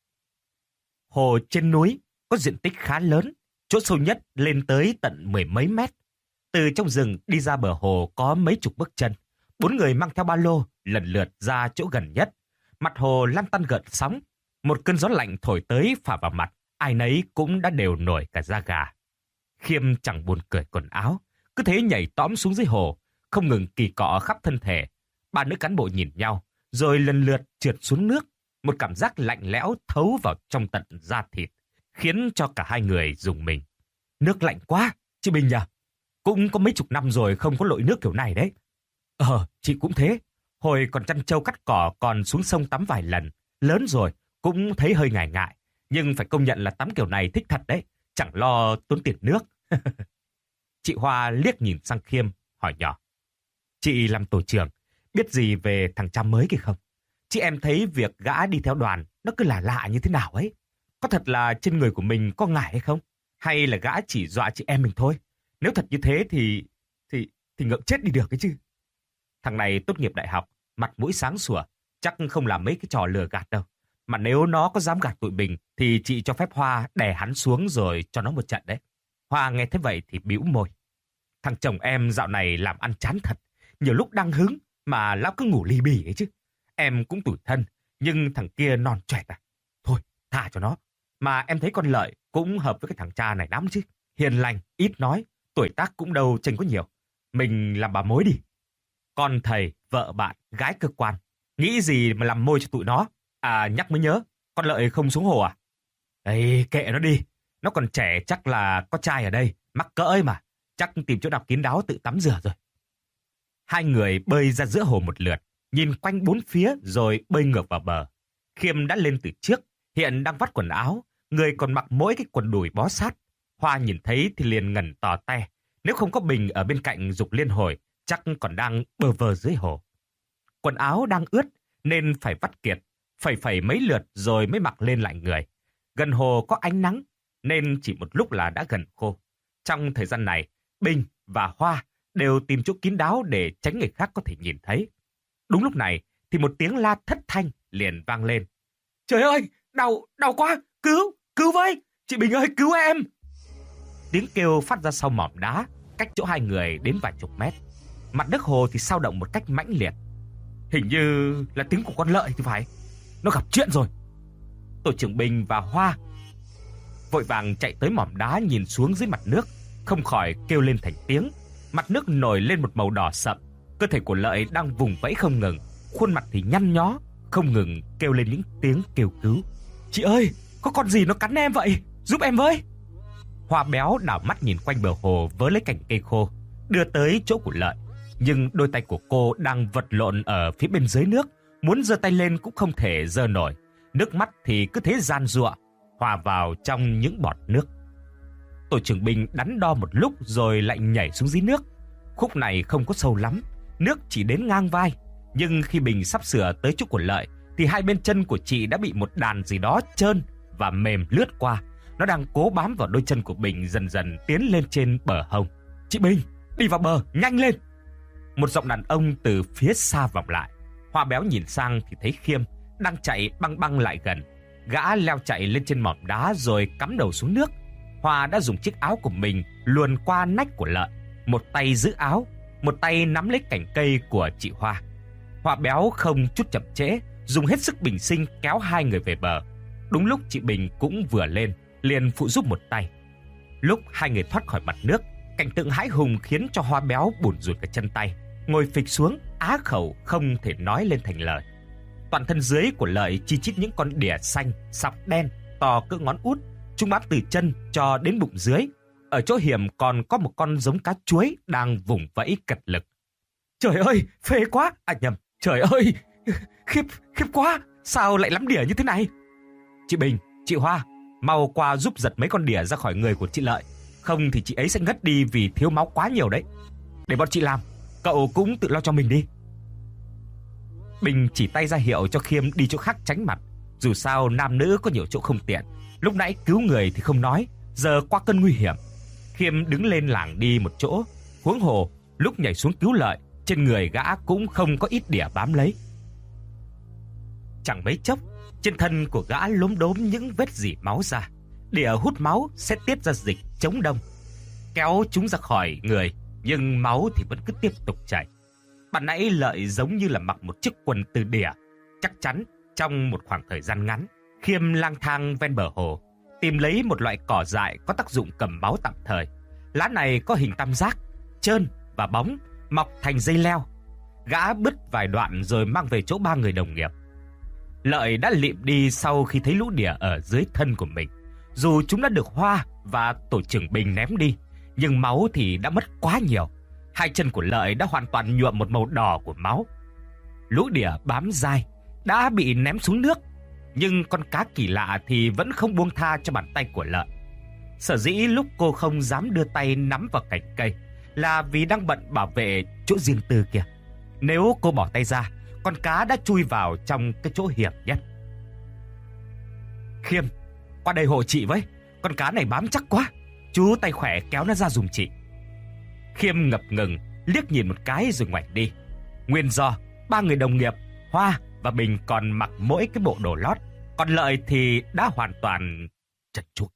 Hồ trên núi có diện tích khá lớn, chỗ sâu nhất lên tới tận 10 mấy mét. Từ trong rừng đi ra bờ hồ có mấy chục bước chân. 4 người mang theo ba lô lần lượt ra chỗ gần nhất. Mặt hồ lăn tăn gợn sóng. Một cơn gió lạnh thổi tới phả vào mặt. Ai nấy cũng đã đều nổi cả da gà. Khiêm chẳng buồn cởi quần áo, cứ thế nhảy tõm xuống dưới hồ, không ngừng kỳ cọ khắp thân thể. Ba nữ cán bộ nhìn nhau, rồi lần lượt trượt xuống nước. Một cảm giác lạnh lẽo thấu vào trong tận da thịt, khiến cho cả hai người rùng mình. Nước lạnh quá, chị Bình nhỉ? Cũng có mấy chục năm rồi không có lội nước kiểu này đấy. Chị cũng thế. Hồi còn chăn trâu cắt cỏ còn xuống sông tắm vài lần. Lớn rồi, cũng thấy hơi ngại ngại. Nhưng phải công nhận là tắm kiểu này thích thật đấy. Chẳng lo tốn tiền nước. Chị Hoa liếc nhìn sang Khiêm, hỏi nhỏ. Chị làm tổ trưởng, biết gì về thằng cha mới kia không? Chị em thấy việc gã đi theo đoàn, nó cứ lạ lạ như thế nào ấy. Có thật là trên người của mình có ngải hay không? Hay là gã chỉ dọa chị em mình thôi? Nếu thật như thế thì ngậm chết đi được cái chứ. Thằng này tốt nghiệp đại học, mặt mũi sáng sủa, chắc không làm mấy cái trò lừa gạt đâu. Mà nếu nó có dám gạt tụi mình thì chị cho phép Hoa đè hắn xuống rồi cho nó một trận đấy. Hoa nghe thế vậy thì bĩu môi. Thằng chồng em dạo này làm ăn chán thật. Nhiều lúc đang hứng mà lão cứ ngủ li bì ấy chứ. Em cũng tủi thân, nhưng thằng kia non choẹt à. Thôi, thả cho nó. Mà em thấy con Lợi cũng hợp với cái thằng cha này lắm chứ. Hiền lành, ít nói, tuổi tác cũng đâu chênh có nhiều. Mình làm bà mối đi. Con thầy, vợ bạn, gái cơ quan. Nghĩ gì mà làm môi cho tụi nó. À, nhắc mới nhớ, con Lợi không xuống hồ à? Ê, kệ nó đi. Nó còn trẻ chắc là có trai ở đây. Mắc cỡ ấy mà. Chắc tìm chỗ nào kín đáo tự tắm rửa rồi. Hai người bơi ra giữa hồ một lượt, nhìn quanh bốn phía rồi bơi ngược vào bờ. Khiêm đã lên từ trước, hiện đang vắt quần áo, người còn mặc mỗi cái quần đùi bó sát. Hoa nhìn thấy thì liền ngẩn tò te. Nếu không có Bình ở bên cạnh giục liên hồi, chắc còn đang bơ vơ dưới hồ. Quần áo đang ướt nên phải vắt kiệt, phẩy mấy lượt rồi mới mặc lên lại người. Gần hồ có ánh nắng nên chỉ một lúc là đã gần khô. Trong thời gian này, Bình và Hoa đều tìm chỗ kín đáo để tránh người khác có thể nhìn thấy. Đúng lúc này thì một tiếng la thất thanh liền vang lên. Trời ơi, đau quá, cứu với, chị Bình ơi, cứu em. Tiếng kêu phát ra sau mỏm đá, cách chỗ hai người đến vài chục mét. Mặt nước hồ thì sao động một cách mãnh liệt. Hình như là tiếng của con Lợi thì phải. Nó gặp chuyện rồi. Tổ trưởng Bình và Hoa vội vàng chạy tới mỏm đá nhìn xuống dưới mặt nước, không khỏi kêu lên thành tiếng. Mặt nước nổi lên một màu đỏ sậm. Cơ thể của Lợi đang vùng vẫy không ngừng, khuôn mặt thì nhăn nhó, không ngừng kêu lên những tiếng kêu cứu. Chị ơi, có con gì nó cắn em vậy? Giúp em với. Hoa béo đảo mắt nhìn quanh bờ hồ vớ lấy cành cây khô, đưa tới chỗ của Lợi. Nhưng đôi tay của cô đang vật lộn ở phía bên dưới nước, muốn giơ tay lên cũng không thể giơ nổi. Nước mắt thì cứ thế giàn giụa, hòa vào trong những bọt nước. Tổ trưởng Bình đắn đo một lúc rồi lại nhảy xuống dưới nước. Khúc này không có sâu lắm, nước chỉ đến ngang vai. Nhưng khi Bình sắp sửa tới chỗ của Lợi thì hai bên chân của chị đã bị một đàn gì đó trơn và mềm lướt qua. Nó đang cố bám vào đôi chân của Bình, dần dần tiến lên trên bờ hông. "Chị Bình, đi vào bờ, nhanh lên!" Một giọng đàn ông từ phía xa vọng lại. Hoa béo nhìn sang thì thấy Khiêm đang chạy băng băng lại gần. Gã leo chạy lên trên mỏm đá rồi cắm đầu xuống nước. Hoa đã dùng chiếc áo của mình luồn qua nách của Lợi, một tay giữ áo, một tay nắm lấy cành cây của chị Hoa. Hoa béo không chút chậm trễ, dùng hết sức bình sinh kéo hai người về bờ. Đúng lúc chị Bình cũng vừa lên, liền phụ giúp một tay. Lúc hai người thoát khỏi mặt nước, cảnh tượng hãi hùng khiến cho Hoa béo bủn rủn cả chân tay, ngồi phịch xuống, á khẩu không thể nói lên thành lời. Toàn thân dưới của Lợi chi chít những con đỉa xanh, sọc đen, to cỡ ngón út, chúng bám từ chân cho đến bụng dưới. Ở chỗ hiểm còn có một con giống cá chuối đang vùng vẫy cật lực. "Trời ơi, phê quá!" Nhầm, trời ơi, khiếp quá, sao lại lắm đỉa như thế này? "Chị Bình, chị Hoa, mau qua giúp giật mấy con đỉa ra khỏi người của chị Lợi, không thì chị ấy sẽ ngất đi vì thiếu máu quá nhiều đấy. Để bọn chị làm, cậu cũng tự lo cho mình đi." Bình chỉ tay ra hiệu cho Khiêm đi chỗ khác tránh mặt. Dù sao nam nữ có nhiều chỗ không tiện. Lúc nãy cứu người thì không nói, giờ qua cơn nguy hiểm, Khiêm đứng lên lảng đi một chỗ. Huống hồ lúc nhảy xuống cứu Lợi, trên người gã cũng không có ít đỉa bám lấy. Chẳng mấy chốc, trên thân của gã lốm đốm những vết rỉ máu ra. Đỉa hút máu sẽ tiết ra dịch chống đông, kéo chúng ra khỏi người, nhưng máu thì vẫn cứ tiếp tục chảy. Ban nãy Lợi giống như là mặc một chiếc quần từ đỉa. Chắc chắn trong một khoảng thời gian ngắn, Khiêm lang thang ven bờ hồ, tìm lấy một loại cỏ dại có tác dụng cầm máu tạm thời. Lá này có hình tam giác, trơn và bóng, mọc thành dây leo. Gã bứt vài đoạn rồi mang về chỗ ba người đồng nghiệp. Lợi đã lịm đi sau khi thấy lũ đỉa ở dưới thân của mình. Dù chúng đã được Hoa và tổ trưởng Bình ném đi, nhưng máu thì đã mất quá nhiều. Hai chân của Lợi đã hoàn toàn nhuộm một màu đỏ của máu. Lũ đỉa bám dai đã bị ném xuống nước, nhưng con cá kỳ lạ thì vẫn không buông tha cho bàn tay của Lợi. Sở dĩ lúc cô không dám đưa tay nắm vào cành cây là vì đang bận bảo vệ chỗ riêng tư kia. Nếu cô bỏ tay ra, con cá đã chui vào trong cái chỗ hiểm nhất. "Khiêm, qua đây hộ chị với, con cá này bám chắc quá. Chú tay khỏe kéo nó ra giùm chị." Khiêm ngập ngừng liếc nhìn một cái rồi ngoảnh đi. Nguyên do ba người đồng nghiệp Hoa và Bình còn mặc mỗi cái bộ đồ lót, còn Lợi thì đã hoàn toàn chật chuột.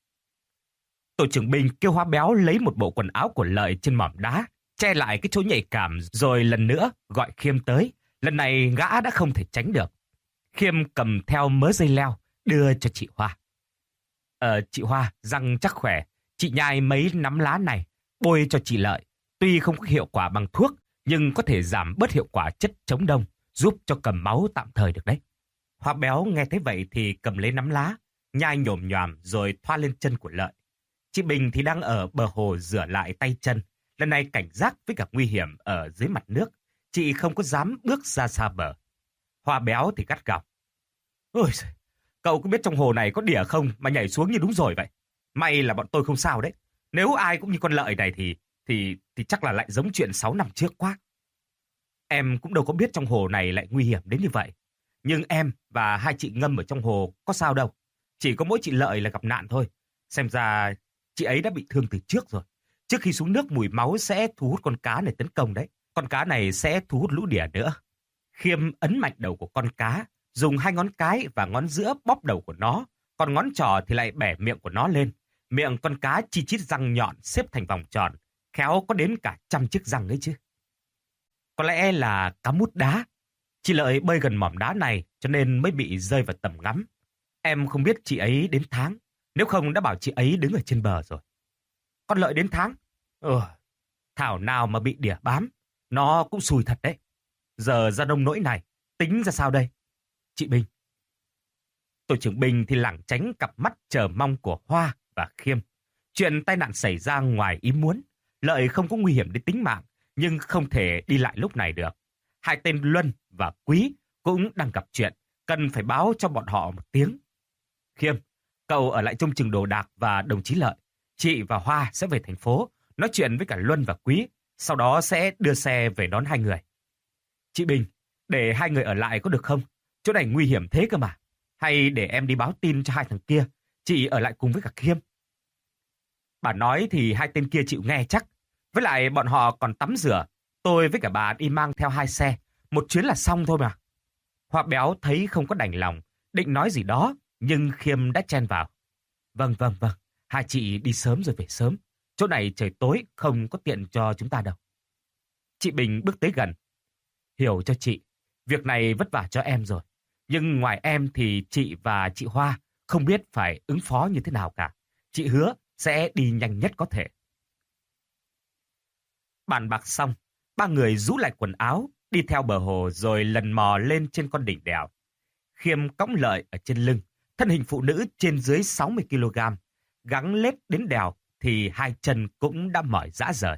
Tổ trưởng Bình kêu Hoa béo lấy một bộ quần áo của Lợi trên mỏm đá, che lại cái chỗ nhạy cảm, rồi lần nữa gọi Khiêm tới. Lần này gã đã không thể tránh được. Khiêm cầm theo mớ dây leo đưa cho chị Hoa. Chị Hoa, răng chắc khỏe, chị nhai mấy nắm lá này, bôi cho chị Lợi. Tuy không có hiệu quả bằng thuốc, nhưng có thể giảm bớt hiệu quả chất chống đông, giúp cho cầm máu tạm thời được đấy. Hoa béo nghe thấy vậy thì cầm lấy nắm lá, nhai nhồm nhoàm rồi thoa lên chân của Lợi. Chị Bình thì đang ở bờ hồ rửa lại tay chân, lần này cảnh giác với cả nguy hiểm ở dưới mặt nước. Chị không có dám bước ra xa bờ. Hoa béo thì gắt gỏng: "Ôi giời, cậu có biết trong hồ này có đỉa không mà nhảy xuống như đúng rồi vậy? May là bọn tôi không sao đấy. Nếu ai cũng như con Lợi này thì chắc là lại giống chuyện 6 năm trước quá." "Em cũng đâu có biết trong hồ này lại nguy hiểm đến như vậy. Nhưng em và hai chị ngâm ở trong hồ có sao đâu. Chỉ có mỗi chị Lợi là gặp nạn thôi. Xem ra chị ấy đã bị thương từ trước rồi. Trước khi xuống nước mùi máu sẽ thu hút con cá này tấn công đấy. Con cá này sẽ thu hút lũ đỉa nữa." Khiêm ấn mạnh đầu của con cá, dùng hai ngón cái và ngón giữa bóp đầu của nó, còn ngón trỏ thì lại bẻ miệng của nó lên. Miệng con cá chi chít răng nhọn xếp thành vòng tròn, khéo có đến cả 100 chiếc răng ấy chứ. Có lẽ là cá mút đá. Chị Lợi bơi gần mỏm đá này cho nên mới bị rơi vào tầm ngắm. Em không biết chị ấy đến tháng, nếu không đã bảo chị ấy đứng ở trên bờ rồi. Con Lợi đến tháng? Thảo nào mà bị đỉa bám, nó cũng xui thật đấy. Giờ ra nông nỗi này, tính ra sao đây? Chị Bình. Tổ trưởng Bình thì lảng tránh cặp mắt chờ mong của Hoa và Khiêm. Chuyện tai nạn xảy ra ngoài ý muốn. Lợi không có nguy hiểm đến tính mạng, nhưng không thể đi lại lúc này được. Hai tên Luân và Quý cũng đang gặp chuyện, cần phải báo cho bọn họ một tiếng. Khiêm, cậu ở lại trông chừng đồ đạc và đồng chí Lợi. Chị và Hoa sẽ về thành phố, nói chuyện với cả Luân và Quý, sau đó sẽ đưa xe về đón hai người. Chị Bình, để hai người ở lại có được không? Chỗ này nguy hiểm thế cơ mà. Hay để em đi báo tin cho hai thằng kia, chị ở lại cùng với cả Khiêm. Bà nói thì hai tên kia chịu nghe chắc. Với lại bọn họ còn tắm rửa. Tôi với cả bà đi mang theo 2 xe. Một chuyến là xong thôi mà. Hoa béo thấy không có đành lòng, định nói gì đó, nhưng Khiêm đã chen vào. Vâng, vâng, vâng. Hai chị đi sớm rồi về sớm. Chỗ này trời tối, không có tiện cho chúng ta đâu. Chị Bình bước tới gần. Hiểu cho chị. Việc này vất vả cho em rồi. Nhưng ngoài em thì chị và chị Hoa không biết phải ứng phó như thế nào cả. Chị hứa sẽ đi nhanh nhất có thể. Bàn bạc xong, ba người rũ lại quần áo, đi theo bờ hồ rồi lần mò lên trên con đỉnh đèo. Khiêm cõng Lợi ở trên lưng, thân hình phụ nữ trên dưới 60 kg, gắng lết đến đèo thì hai chân cũng đã mỏi rã rời.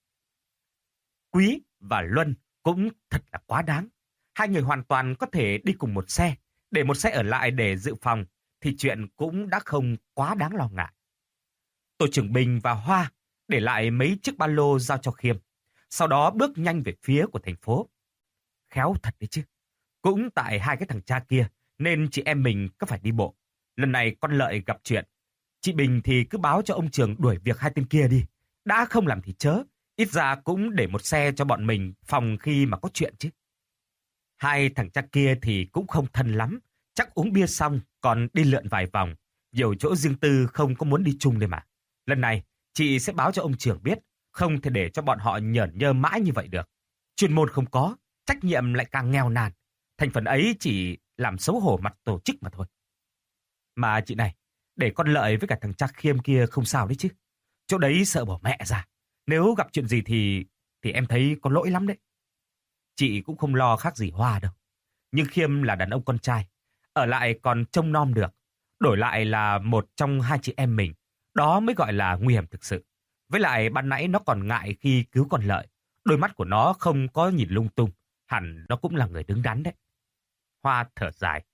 Quý và Luân cũng thật là quá đáng. Hai người hoàn toàn có thể đi cùng một xe, để một xe ở lại để dự phòng thì chuyện cũng đã không quá đáng lo ngại. Tổ trưởng Bình và Hoa để lại mấy chiếc ba lô giao cho Khiêm, sau đó bước nhanh về phía của thành phố. Khéo thật đấy chứ. Cũng tại hai cái thằng cha kia nên chị em mình có phải đi bộ. Lần này con Lợi gặp chuyện, chị Bình thì cứ báo cho ông Trường đuổi việc hai tên kia đi. Đã không làm thì chớ, ít ra cũng để một xe cho bọn mình phòng khi mà có chuyện chứ. Hai thằng cha kia thì cũng không thân lắm, chắc uống bia xong còn đi lượn vài vòng. Nhiều chỗ riêng tư không có muốn đi chung đây mà. Lần này chị sẽ báo cho ông Trường biết, không thể để cho bọn họ nhởn nhơ mãi như vậy được. Chuyên môn không có, trách nhiệm lại càng nghèo nàn. Thành phần ấy chỉ làm xấu hổ mặt tổ chức mà thôi. Mà chị này, để con Lợi với cả thằng cha Khiêm kia không sao đấy chứ. Chỗ đấy sợ bỏ mẹ ra. Nếu gặp chuyện gì thì em thấy có lỗi lắm đấy. Chị cũng không lo khác gì Hoa đâu. Nhưng Khiêm là đàn ông con trai, ở lại còn trông nom được. Đổi lại là một trong hai chị em mình, đó mới gọi là nguy hiểm thực sự. Với lại ban nãy nó còn ngại khi cứu con Lợi. Đôi mắt của nó không có nhìn lung tung. Hẳn nó cũng là người đứng đắn đấy. Hoa thở dài.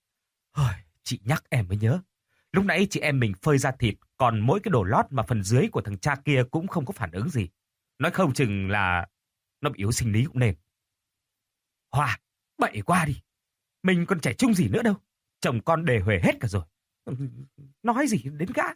Chị nhắc em mới nhớ. Lúc nãy chị em mình phơi ra thịt, còn mỗi cái đồ lót mà phần dưới của thằng cha kia cũng không có phản ứng gì. Nói không chừng là nó bị yếu sinh lý cũng nên. Hoa, bậy quá đi. Mình còn trẻ trung gì nữa đâu. Chồng con đề huề hết cả rồi. Nói gì đến gã.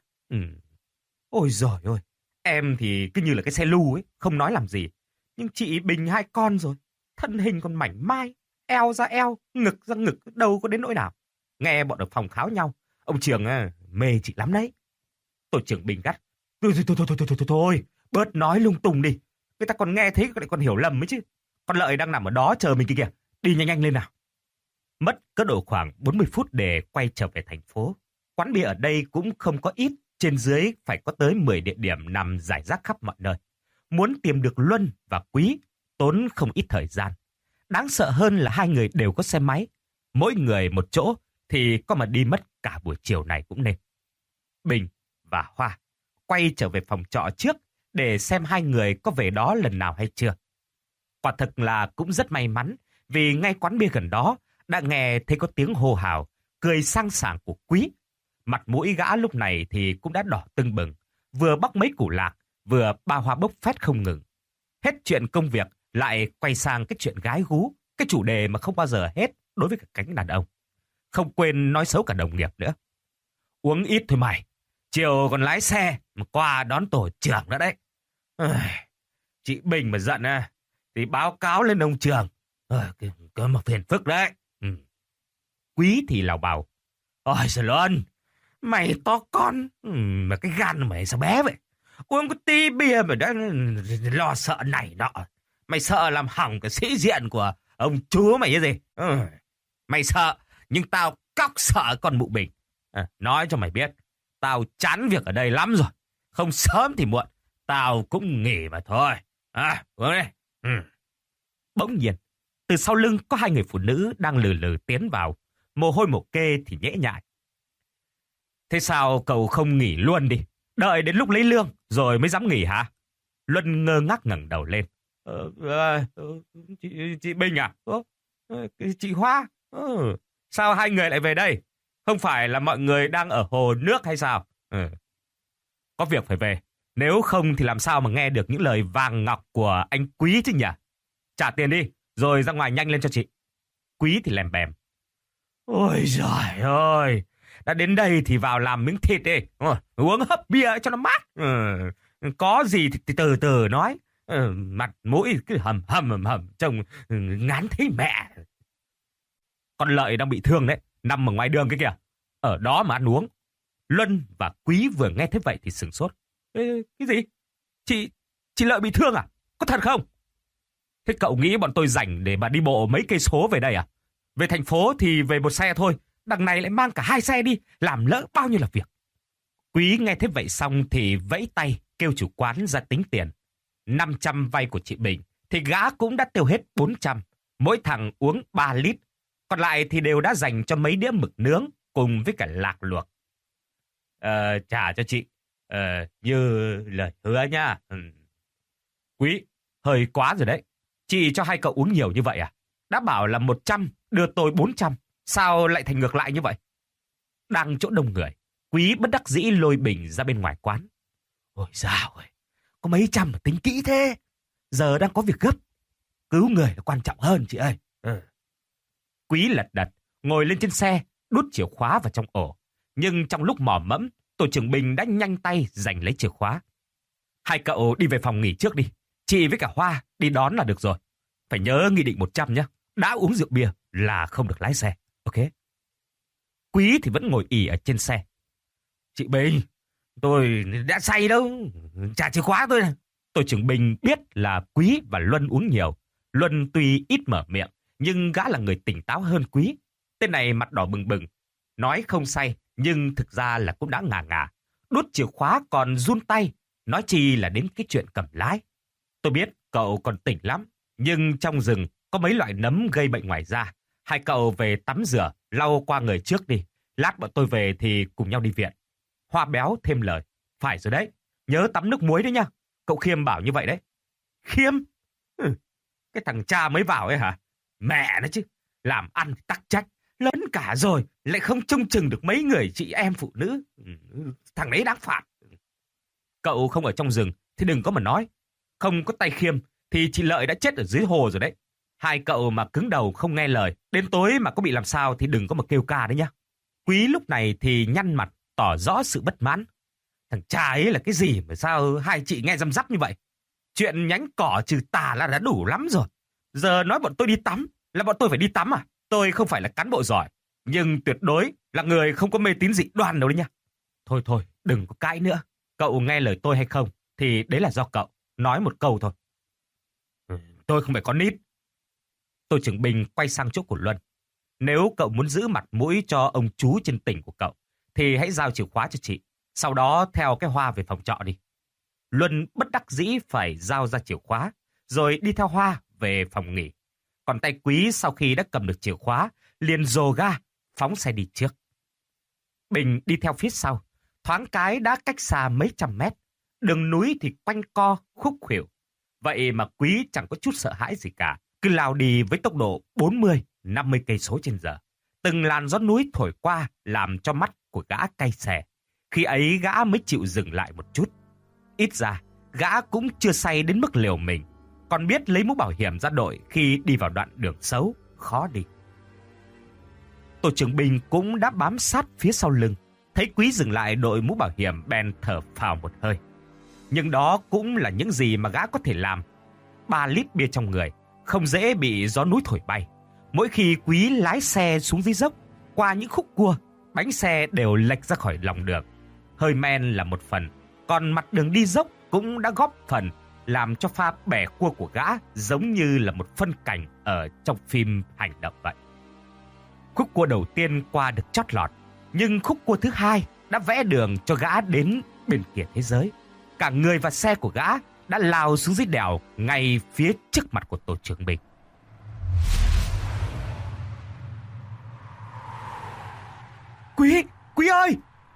Ôi giời ơi. Em thì cứ như là cái xe lu ấy, không nói làm gì. Nhưng chị Bình 2 con rồi. Thân hình còn mảnh mai. Eo ra eo, ngực ra ngực, đâu có đến nỗi nào. Nghe bọn ở phòng kháo nhau. Ông Trường mê chị lắm đấy. Tổ trưởng Bình gắt. Thôi, bớt nói lung tung đi. Người ta còn nghe thấy lại còn hiểu lầm ấy chứ. Con Lợi đang nằm ở đó chờ mình kìa. Đi nhanh nhanh lên nào. Mất cỡ độ khoảng 40 phút để quay trở về thành phố. Quán bia ở đây cũng không có ít. Trên dưới phải có tới 10 địa điểm nằm rải rác khắp mọi nơi. Muốn tìm được Luân và Quý tốn không ít thời gian. Đáng sợ hơn là hai người đều có xe máy. Mỗi người một chỗ thì có mà đi mất cả buổi chiều này cũng nên. Bình và Hoa quay trở về phòng trọ trước để xem hai người có về đó lần nào hay chưa. Quả thực là cũng rất may mắn vì ngay quán bia gần đó đã nghe thấy có tiếng hô hào, cười sang sảng của Quý. Mặt mũi gã lúc này thì cũng đã đỏ tưng bừng, vừa bóc mấy củ lạc, vừa ba hoa bốc phét không ngừng. Hết chuyện công việc lại quay sang cái chuyện gái gú, cái chủ đề mà không bao giờ hết đối với cả cánh đàn ông. Không quên nói xấu cả đồng nghiệp nữa. Uống ít thôi mày, chiều còn lái xe mà qua đón tổ trưởng nữa đấy. Chị Bình mà giận thì báo cáo lên ông Trường. Có một phiền phức đấy. Quý thì lào bào. Ôi trời ơi, mày to con, mà cái gan mày sao bé vậy? Uống cái tí bia mà đã lo sợ này nọ. Mày sợ làm hỏng cái sĩ diện của ông chúa mày cái gì? Mày sợ, nhưng tao cóc sợ con mụ Bình. Nói cho mày biết, tao chán việc ở đây lắm rồi. Không sớm thì muộn, tao cũng nghỉ mà thôi. Uống đi. Bỗng nhiên, từ sau lưng có hai người phụ nữ đang lừ lừ tiến vào. Mồ hôi mồ kê thì nhễ nhại. Thế sao cậu không nghỉ luôn đi? Đợi đến lúc lấy lương rồi mới dám nghỉ hả? Luân ngơ ngác ngẩng đầu lên. Chị Bình à? Chị Hoa? Sao hai người lại về đây? Không phải là mọi người đang ở hồ nước hay sao? Có việc phải về. Nếu không thì làm sao mà nghe được những lời vàng ngọc của anh Quý chứ nhỉ? Trả tiền đi, rồi ra ngoài nhanh lên cho chị. Quý thì lèm bèm. Ôi giời ơi, đã đến đây thì vào làm miếng thịt đi. Uống hấp bia cho nó mát. Có gì thì từ từ nói. Mặt mũi cứ hầm trông ngán thấy mẹ. Con Lợi đang bị thương đấy, nằm ở ngoài đường cái kìa. Ở đó mà ăn uống. Luân và Quý vừa nghe thế vậy thì sửng sốt. Ê, cái gì? Chị Lợi bị thương à? Có thật không? Thế cậu nghĩ bọn tôi rảnh để mà đi bộ mấy cây số về đây à? Về thành phố thì về một xe thôi. Đằng này lại mang cả 2 xe đi, làm lỡ bao nhiêu là việc. Quý nghe thế vậy xong thì vẫy tay kêu chủ quán ra tính tiền. 500 vay của chị Bình thì gã cũng đã tiêu hết 400. Mỗi thằng uống 3 lít. Còn lại thì đều đã dành cho mấy đĩa mực nướng cùng với cả lạc luộc. Trả cho chị. Như lời hứa nha. Quý, hơi quá rồi đấy. Chị cho hai cậu uống nhiều như vậy à? Đã bảo là 100, đưa tôi 400. Sao lại thành ngược lại như vậy? Đang chỗ đông người, Quý bất đắc dĩ lôi Bình ra bên ngoài quán. Ôi dào ơi, có mấy trăm mà tính kỹ thế. Giờ đang có việc gấp. Cứu người là quan trọng hơn chị ơi. Quý lật đật, ngồi lên trên xe, đút chìa khóa vào trong ổ. Nhưng trong lúc mò mẫm, tổ trưởng Bình đã nhanh tay giành lấy chìa khóa. Hai cậu đi về phòng nghỉ trước đi. Chị với cả Hoa đi đón là được rồi. Phải nhớ nghị định 100 nhé. Đã uống rượu bia là không được lái xe. Ok. Quý thì vẫn ngồi ì ở trên xe. Chị Bình, tôi đã say đâu. Trả chìa khóa tôi này. Tổ trưởng Bình biết là Quý và Luân uống nhiều. Luân tuy ít mở miệng, nhưng gã là người tỉnh táo hơn Quý. Tên này mặt đỏ bừng bừng. Nói không say, nhưng thực ra là cũng đã ngà ngà. Đút chìa khóa còn run tay. Nói chi là đến cái chuyện cầm lái. Tôi biết cậu còn tỉnh lắm. Nhưng trong rừng có mấy loại nấm gây bệnh ngoài da. Hai cậu về tắm rửa, lau qua người trước đi. Lát bọn tôi về thì cùng nhau đi viện. Hoa béo thêm lời. Phải rồi đấy. Nhớ tắm nước muối đấy nha. Cậu Khiêm bảo như vậy đấy. Khiêm? Cái thằng cha mới vào ấy hả? Mẹ nó chứ. Làm ăn thì tắc trách. Lớn cả rồi. Lại không trông chừng được mấy người chị em phụ nữ. Thằng đấy đáng phạt. Cậu không ở trong rừng thì đừng có mà nói. Không có tay Khiêm thì chị Lợi đã chết ở dưới hồ rồi đấy. Hai cậu mà cứng đầu không nghe lời, đến tối mà có bị làm sao thì đừng có mà kêu ca đấy nhá. Quý lúc này thì nhăn mặt, tỏ rõ sự bất mãn. Thằng cha ấy là cái gì mà sao hai chị nghe răm rắp như vậy? Chuyện nhánh cỏ trừ tà là đã đủ lắm rồi. Giờ nói bọn tôi đi tắm, là bọn tôi phải đi tắm à? Tôi không phải là cán bộ giỏi, nhưng tuyệt đối là người không có mê tín dị đoan đâu đấy nha. Thôi, đừng có cãi nữa. Cậu nghe lời tôi hay không, thì đấy là do cậu. Nói một câu thôi. Tôi không phải con nít. Tô Trường Bình quay sang chỗ của Luân. Nếu cậu muốn giữ mặt mũi cho ông chú trên tỉnh của cậu, thì hãy giao chìa khóa cho chị. Sau đó theo cái Hoa về phòng trọ đi. Luân bất đắc dĩ phải giao ra chìa khóa, rồi đi theo Hoa về phòng nghỉ. Còn tay Quý sau khi đã cầm được chìa khóa, liền dồ ga, phóng xe đi trước. Bình đi theo phía sau, thoáng cái đã cách xa mấy trăm mét. Đường núi thì quanh co, khúc khuỷu. Vậy mà Quý chẳng có chút sợ hãi gì cả, cứ lao đi với tốc độ 40, 50 cây số trên giờ. Từng làn gió núi thổi qua làm cho mắt của gã cay xè. Khi ấy gã mới chịu dừng lại một chút. Ít ra, gã cũng chưa say đến mức liều mình, còn biết lấy mũ bảo hiểm ra đội khi đi vào đoạn đường xấu, khó đi. Tổ trưởng Bình cũng đã bám sát phía sau lưng. Thấy Quý dừng lại đội mũ bảo hiểm bèn thở phào một hơi. Nhưng đó cũng là những gì mà gã có thể làm. 3 lít bia trong người, không dễ bị gió núi thổi bay. Mỗi khi Quý lái xe xuống dưới dốc, qua những khúc cua, bánh xe đều lệch ra khỏi lòng đường. Hơi men là một phần, còn mặt đường đi dốc cũng đã góp phần làm cho pha bẻ cua của gã giống như là một phân cảnh ở trong phim hành động vậy. Khúc cua đầu tiên qua được chót lọt, nhưng khúc cua thứ hai đã vẽ đường cho gã đến bên kia thế giới. Cả người và xe của gã đã lao xuống dưới đèo ngay phía trước mặt của tổ trưởng Bình. Quý ơi!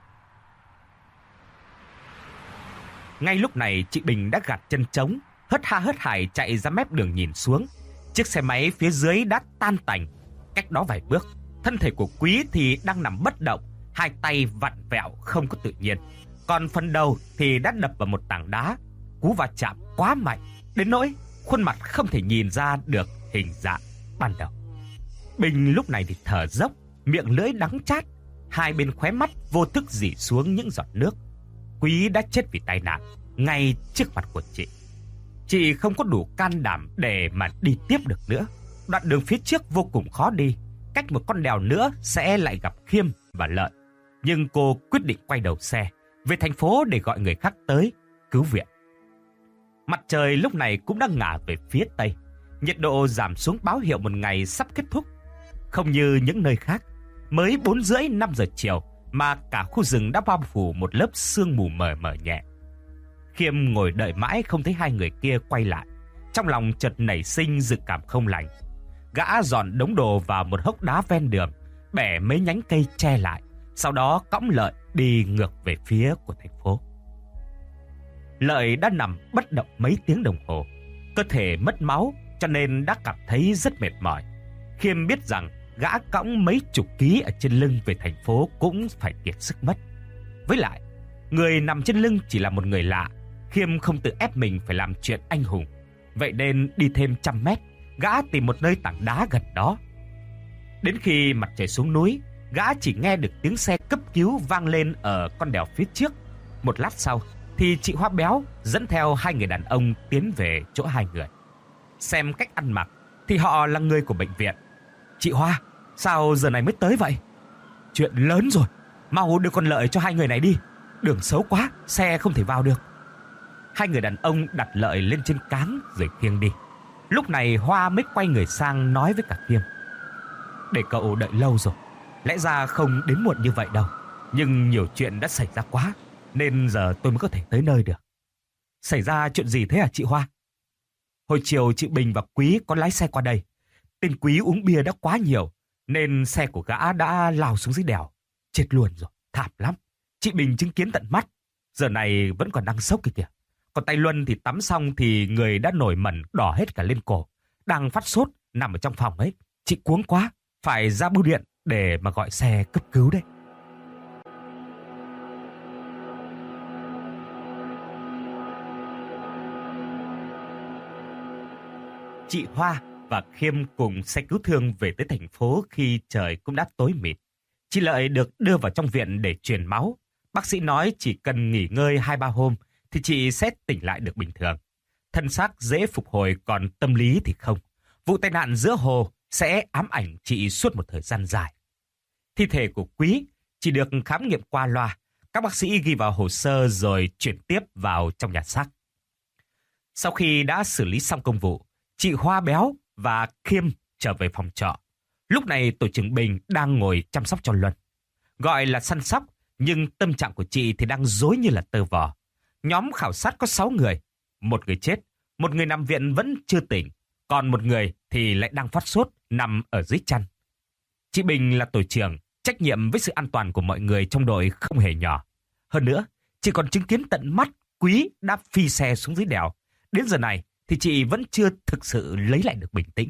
Ngay lúc này chị Bình đã gạt chân trống, hớt ha hớt hải chạy ra mép đường nhìn xuống. Chiếc xe máy phía dưới đã tan tành. Cách đó vài bước, thân thể của Quý thì đang nằm bất động, hai tay vặn vẹo không có tự nhiên. Còn phần đầu thì đã đập vào một tảng đá. Cú va chạm quá mạnh đến nỗi khuôn mặt không thể nhìn ra được hình dạng ban đầu. Bình lúc này thì thở dốc, miệng lưỡi đắng chát. hai bên khóe mắt vô thức rỉ xuống những giọt nước. Quý đã chết vì tai nạn ngay trước mặt của chị. Chị không có đủ can đảm để mà đi tiếp được nữa. Đoạn đường phía trước vô cùng khó đi, cách một con đèo nữa sẽ lại gặp Khiêm và Lợi. Nhưng cô quyết định quay đầu xe về thành phố để gọi người khác tới cứu viện. Mặt trời lúc này cũng đang ngả về phía tây, nhiệt độ giảm xuống báo hiệu một ngày sắp kết thúc. Không như những nơi khác, mới 4:30-5 giờ chiều mà cả khu rừng đã bao phủ một lớp sương mù mờ mờ nhẹ. Khiêm ngồi đợi mãi không thấy hai người kia quay lại, trong lòng chợt nảy sinh dự cảm không lành. Gã dọn đống đồ vào một hốc đá ven đường, bẻ mấy nhánh cây che lại, sau đó cõng Lợi đi ngược về phía của thành phố. Lợi đã nằm bất động mấy tiếng đồng hồ, cơ thể mất máu cho nên đã cảm thấy rất mệt mỏi. Khiêm biết rằng gã cõng mấy chục ký ở trên lưng về thành phố cũng phải kiệt sức mất. Với lại, người nằm trên lưng chỉ là một người lạ, Khiêm không tự ép mình phải làm chuyện anh hùng. Vậy nên đi thêm 100 mét, gã tìm một nơi tảng đá gần đó. Đến khi mặt trời xuống núi, gã chỉ nghe được tiếng xe cấp cứu vang lên ở con đèo phía trước. Một lát sau thì chị Hoa béo dẫn theo hai người đàn ông tiến về chỗ hai người. Xem cách ăn mặc thì họ là người của bệnh viện. Chị Hoa, sao giờ này mới tới vậy? Chuyện lớn rồi, mau đưa con Lợi cho hai người này đi. Đường xấu quá, xe không thể vào được. Hai người đàn ông đặt Lợi lên trên cáng rồi khiêng đi. Lúc này Hoa mới quay người sang nói với cả Khiêm: Để cậu đợi lâu rồi, lẽ ra không đến muộn như vậy đâu, nhưng nhiều chuyện đã xảy ra quá, nên giờ tôi mới có thể tới nơi được. Xảy ra chuyện gì thế hả chị Hoa? Hồi chiều chị Bình và Quý có lái xe qua đây. Tên Quý uống bia đã quá nhiều, nên xe của gã đã lao xuống dưới đèo. Chết luôn rồi, thảm lắm. Chị Bình chứng kiến tận mắt, giờ này vẫn còn đang sốc kìa. Còn tay Luân thì tắm xong thì người đã nổi mẩn đỏ hết cả lên cổ, đang phát sốt nằm ở trong phòng ấy. Chị cuống quá, phải ra bưu điện để mà gọi xe cấp cứu đấy. Chị Hoa và Khiêm cùng xe cứu thương về tới thành phố khi trời cũng đã tối mịt. Chị Lợi được đưa vào trong viện để truyền máu. Bác sĩ nói chỉ cần nghỉ ngơi 2-3 hôm thì chị sẽ tỉnh lại được bình thường. Thân xác dễ phục hồi, còn tâm lý thì không. Vụ tai nạn giữa hồ sẽ ám ảnh chị suốt một thời gian dài. Thi thể của Quý chỉ được khám nghiệm qua loa. Các bác sĩ ghi vào hồ sơ rồi chuyển tiếp vào trong nhà xác. Sau khi đã xử lý xong công vụ, chị Hoa béo và Khiêm trở về phòng trọ. Lúc này tổ trưởng Bình đang ngồi chăm sóc cho Luân. Gọi là săn sóc, nhưng tâm trạng của chị thì đang rối như là tơ vò. Nhóm khảo sát có 6 người. Một người chết, một người nằm viện vẫn chưa tỉnh, còn một người thì lại đang phát sốt nằm ở dưới chăn. Chị Bình là tổ trưởng, trách nhiệm với sự an toàn của mọi người trong đội không hề nhỏ. Hơn nữa, chị còn chứng kiến tận mắt Quý đã phi xe xuống dưới đèo. Đến giờ này thì chị vẫn chưa thực sự lấy lại được bình tĩnh.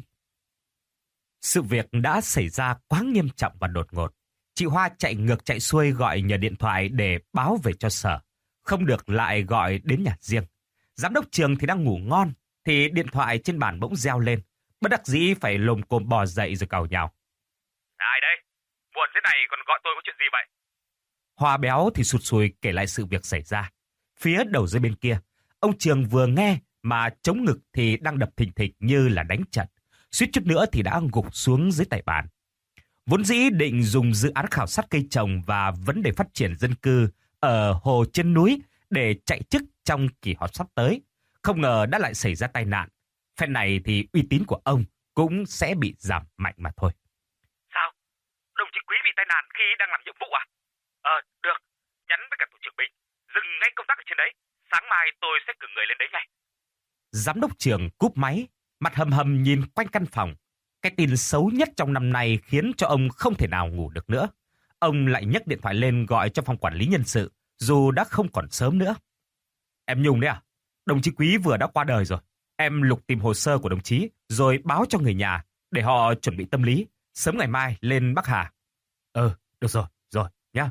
Sự việc đã xảy ra quá nghiêm trọng và đột ngột. Chị Hoa chạy ngược chạy xuôi gọi nhờ điện thoại để báo về cho sở. Không được lại gọi đến nhà riêng. Giám đốc trường thì đang ngủ ngon, thì điện thoại trên bàn bỗng reo lên. Bất đắc dĩ phải lồm cồm bò dậy rồi càu nhàu. Ai đây? Muộn thế này còn gọi tôi có chuyện gì vậy? Hoa béo thì sụt sùi kể lại sự việc xảy ra. Phía đầu dây bên kia, ông Trường vừa nghe mà chống ngực thì đang đập thình thịch như là đánh trận. Suýt chút nữa thì đã gục xuống dưới tay bàn. Vốn dĩ định dùng dự án khảo sát cây trồng và vấn đề phát triển dân cư ở hồ trên núi để chạy chức trong kỳ họp sắp tới. Không ngờ đã lại xảy ra tai nạn. Phen này thì uy tín của ông cũng sẽ bị giảm mạnh mà thôi. Sao? Đồng chí Quý bị tai nạn khi đang làm nhiệm vụ à? Được. Nhắn với cả tổ trưởng Bình. Dừng ngay công tác ở trên đấy. Sáng mai tôi sẽ cử người lên đấy ngay. Giám đốc trường cúp máy, mặt hầm hầm nhìn quanh căn phòng. Cái tin xấu nhất trong năm nay khiến cho ông không thể nào ngủ được nữa. Ông lại nhấc điện thoại lên gọi cho phòng quản lý nhân sự, dù đã không còn sớm nữa. Em Nhung đấy à? Đồng chí Quý vừa đã qua đời rồi. Em lục tìm hồ sơ của đồng chí, rồi báo cho người nhà, để họ chuẩn bị tâm lý. Sớm ngày mai lên Bắc Hà. Được rồi nhá.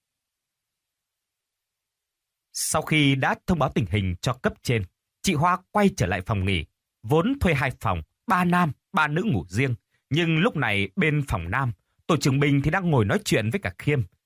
Sau khi đã thông báo tình hình cho cấp trên, chị Hoa quay trở lại phòng nghỉ. Vốn thuê 2 phòng, 3 nam, 3 nữ ngủ riêng. Nhưng lúc này bên phòng nam, tổ trưởng Bình thì đang ngồi nói chuyện với cả Khiêm.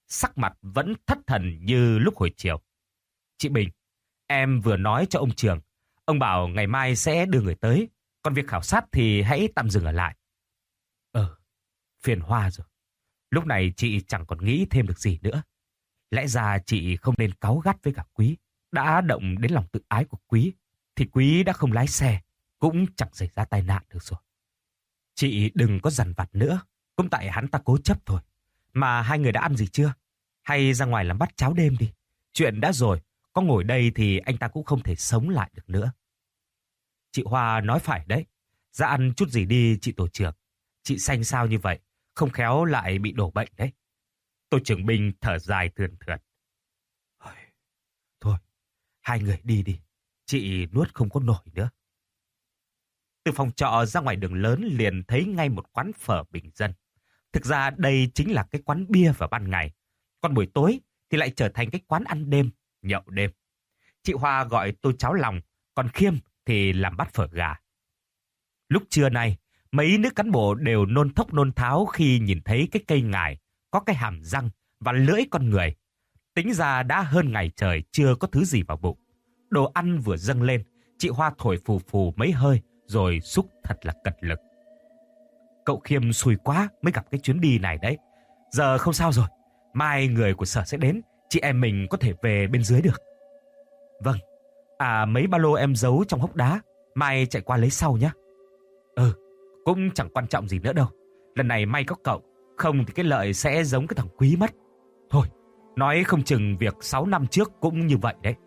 sắc mặt vẫn thất thần như lúc hồi chiều. Chị Bình, em vừa nói cho ông Trường, ông bảo ngày mai sẽ đưa người tới, còn việc khảo sát thì hãy tạm dừng ở lại. Phiền Hoa rồi. Lúc này chị chẳng còn nghĩ thêm được gì nữa. Lẽ ra chị không nên cáu gắt với cả Quý. Đã động đến lòng tự ái của Quý, thì Quý đã không lái xe, cũng chẳng xảy ra tai nạn được rồi. Chị đừng có dằn vặt nữa, cũng tại hắn ta cố chấp thôi. Mà hai người đã ăn gì chưa? Hay ra ngoài làm bát cháo đêm đi. Chuyện đã rồi, có ngồi đây thì anh ta cũng không thể sống lại được nữa. Chị Hoa nói phải đấy. Ra ăn chút gì đi chị tổ trưởng. Chị xanh sao như vậy, không khéo lại bị đổ bệnh đấy. Tổ trưởng Bình thở dài thườn thượt. Thôi, hai người đi đi. Chị nuốt không có nổi nữa. Từ phòng trọ ra ngoài đường lớn liền thấy ngay một quán phở bình dân. Thực ra đây chính là cái quán bia vào ban ngày. Còn buổi tối thì lại trở thành cái quán ăn đêm, nhậu đêm. Chị Hoa gọi tô cháo lòng, còn Khiêm thì làm bát phở gà. Lúc trưa nay, mấy nữ cán bộ đều nôn thốc nôn tháo khi nhìn thấy cái cây ngải, có cái hàm răng và lưỡi con người. Tính ra đã hơn ngày trời chưa có thứ gì vào bụng. Đồ ăn vừa dâng lên, chị Hoa thổi phù phù mấy hơi rồi xúc thật là cật lực. Cậu Khiêm xui quá mới gặp cái chuyến đi này đấy. Giờ không sao rồi, mai người của sở sẽ đến, chị em mình có thể về bên dưới được. Vâng, mấy ba lô em giấu trong hốc đá, mai chạy qua lấy sau nhé. Cũng chẳng quan trọng gì nữa đâu. Lần này may có cậu, không thì cái Lợi sẽ giống cái thằng Quý mất. Thôi, nói không chừng việc 6 năm trước cũng như vậy đấy.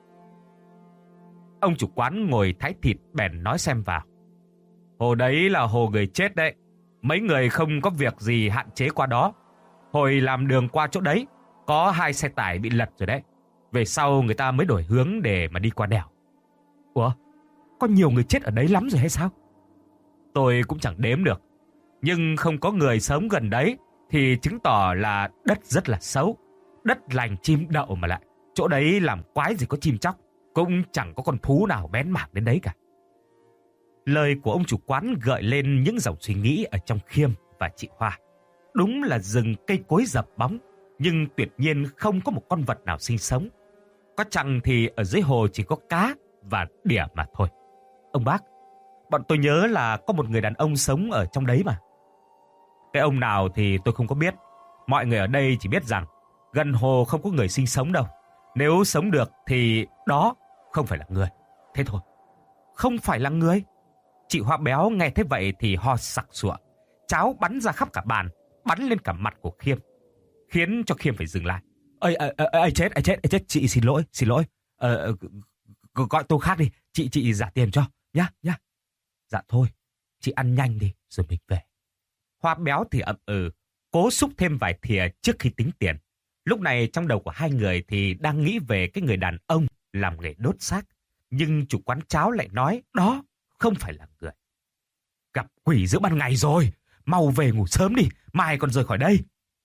Ông chủ quán ngồi thái thịt bèn nói xem vào. Hồ đấy là hồ người chết đấy. Mấy người không có việc gì hạn chế qua đó. Hồi làm đường qua chỗ đấy, có 2 xe tải bị lật rồi đấy. Về sau người ta mới đổi hướng để mà đi qua đèo. Ủa, có nhiều người chết ở đấy lắm rồi hay sao? Tôi cũng chẳng đếm được. Nhưng không có người sống gần đấy thì chứng tỏ là đất rất là xấu. Đất lành chim đậu mà lại. Chỗ đấy làm quái gì có chim chóc. Cũng chẳng có con thú nào bén mảng đến đấy cả. Lời của ông chủ quán gợi lên những dòng suy nghĩ ở trong Khiêm và chị Hoa. Đúng là rừng cây cối dập bóng, nhưng tuyệt nhiên không có một con vật nào sinh sống. Có chăng thì ở dưới hồ chỉ có cá và đỉa mà thôi. Ông bác, bọn tôi nhớ là có một người đàn ông sống ở trong đấy mà. Cái ông nào thì tôi không có biết. Mọi người ở đây chỉ biết rằng gần hồ không có người sinh sống đâu. Nếu sống được thì đó không phải là người. Thế thôi. Không phải là người. Chị Hoa béo nghe thế vậy thì ho sặc sụa. Cháo bắn ra khắp cả bàn, bắn lên cả mặt của Khiêm, khiến cho Khiêm phải dừng lại. Chết, chị xin lỗi. Gọi tô khác đi, chị trả tiền cho, nhá. Dạ thôi, chị ăn nhanh đi rồi mình về. Hoa béo thì ậm cố xúc thêm vài thìa trước khi tính tiền. Lúc này trong đầu của hai người thì đang nghĩ về cái người đàn ông làm nghề đốt xác. Nhưng chủ quán cháo lại nói đó không phải là người. Gặp quỷ giữa ban ngày rồi, mau về ngủ sớm đi, mai còn rời khỏi đây.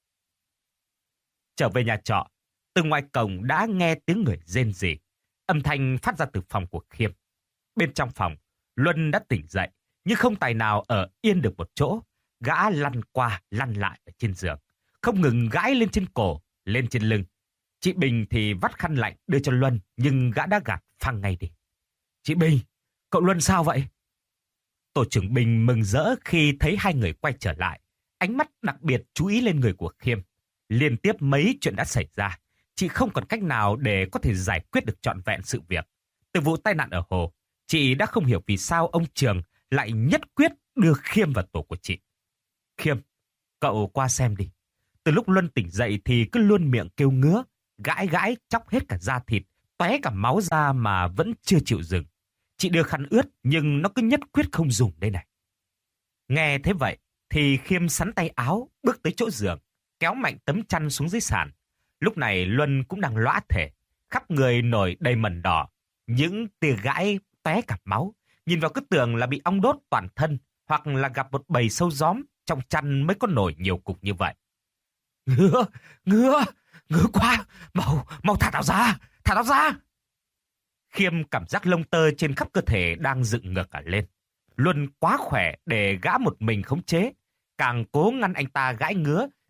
Trở về nhà trọ, từ ngoài cổng đã nghe tiếng người rên rỉ. Âm thanh phát ra từ phòng của Khiêm. Bên trong phòng, Luân đã tỉnh dậy, nhưng không tài nào ở yên được một chỗ. Gã lăn qua, lăn lại ở trên giường, không ngừng gãi lên trên cổ, lên trên lưng. Chị Bình thì vắt khăn lạnh đưa cho Luân, nhưng gã đã gạt phăng ngay đi. Chị Bình, cậu Luân sao vậy? Tổ trưởng Bình mừng rỡ khi thấy hai người quay trở lại. Ánh mắt đặc biệt chú ý lên người của Khiêm. Liên tiếp mấy chuyện đã xảy ra, chị không còn cách nào để có thể giải quyết được trọn vẹn sự việc. Từ vụ tai nạn ở hồ, chị đã không hiểu vì sao ông Trường lại nhất quyết đưa Khiêm vào tổ của chị. Khiêm, cậu qua xem đi. Từ lúc Luân tỉnh dậy thì cứ luôn miệng kêu ngứa, gãi chóc hết cả da thịt, tóe cả máu ra mà vẫn chưa chịu dừng. Chị đưa khăn ướt nhưng nó cứ nhất quyết không dùng đây này. Nghe thế vậy thì Khiêm sắn tay áo bước tới chỗ giường, kéo mạnh tấm chăn xuống dưới sàn. Lúc này Luân cũng đang lõa thể, khắp người nổi đầy mẩn đỏ, những tia gãi tóe cả máu. Nhìn vào cứ tưởng là bị ong đốt toàn thân, hoặc là gặp một bầy sâu gióm trong chăn mới có nổi nhiều cục như vậy. Ngứa quá, mau thả tao ra. Khiêm cảm giác lông tơ trên khắp cơ thể đang dựng ngược cả lên. Luân quá khỏe để gã một mình khống chế. Càng cố ngăn anh ta gãi ngứa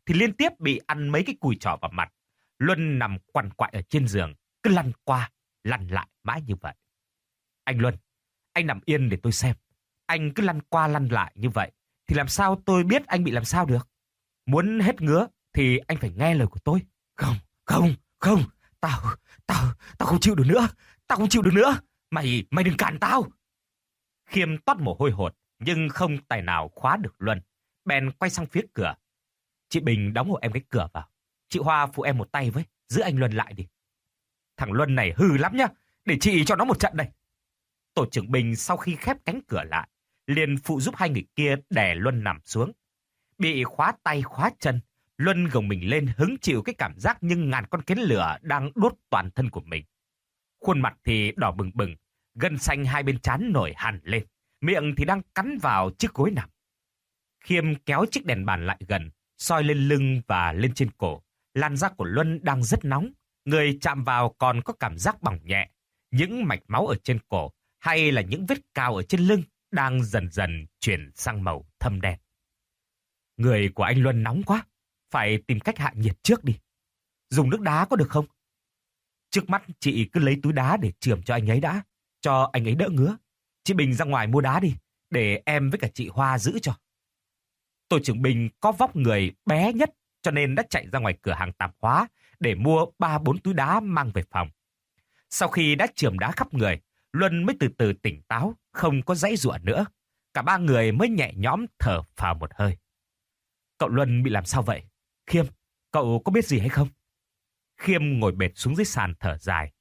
thì liên tiếp bị ăn mấy cái cùi chỏ vào mặt. Luân nằm quằn quại ở trên giường, cứ lăn qua, lăn lại mãi như vậy. Anh Luân, anh nằm yên để tôi xem. Anh cứ lăn qua lăn lại như vậy, thì làm sao tôi biết anh bị làm sao được? Muốn hết ngứa thì anh phải nghe lời của tôi. Không, không, không, tao không chịu được nữa. Tao không chịu được nữa. Mày đừng cản tao. Khiêm toát mồ hôi hột, nhưng không tài nào khóa được Luân. Bèn quay sang phía cửa. Chị Bình đóng hộ em cái cửa vào. Chị Hoa phụ em một tay với, giữ anh Luân lại đi. Thằng Luân này hư lắm nhá, để chị cho nó một trận đây. Tổ trưởng Bình sau khi khép cánh cửa lại, liền phụ giúp hai người kia đè Luân nằm xuống. Bị khóa tay khóa chân, Luân gồng mình lên hứng chịu cái cảm giác như ngàn con kiến lửa đang đốt toàn thân của mình. Khuôn mặt thì đỏ bừng bừng, gân xanh hai bên trán nổi hẳn lên, miệng thì đang cắn vào chiếc gối nằm. Khiêm kéo chiếc đèn bàn lại gần, soi lên lưng và lên trên cổ. Làn da của Luân đang rất nóng, người chạm vào còn có cảm giác bỏng nhẹ. Những mạch máu ở trên cổ hay là những vết cào ở trên lưng đang dần dần chuyển sang màu thâm đen. Người của anh Luân nóng quá, phải tìm cách hạ nhiệt trước đi. Dùng nước đá có được không? Trước mắt chị cứ lấy túi đá để chườm cho anh ấy đã, cho anh ấy đỡ ngứa. Chị Bình ra ngoài mua đá đi, để em với cả chị Hoa giữ cho. Tổ trưởng Bình có vóc người bé nhất, cho nên đã chạy ra ngoài cửa hàng tạp hóa để mua 3-4 túi đá mang về phòng. Sau khi đã chườm đá khắp người, Luân mới từ từ tỉnh táo, không có giãy giụa nữa. Cả ba người mới nhẹ nhõm thở phào một hơi. Cậu Luân bị làm sao vậy? Khiêm, cậu có biết gì hay không? Khiêm ngồi bệt xuống dưới sàn thở dài.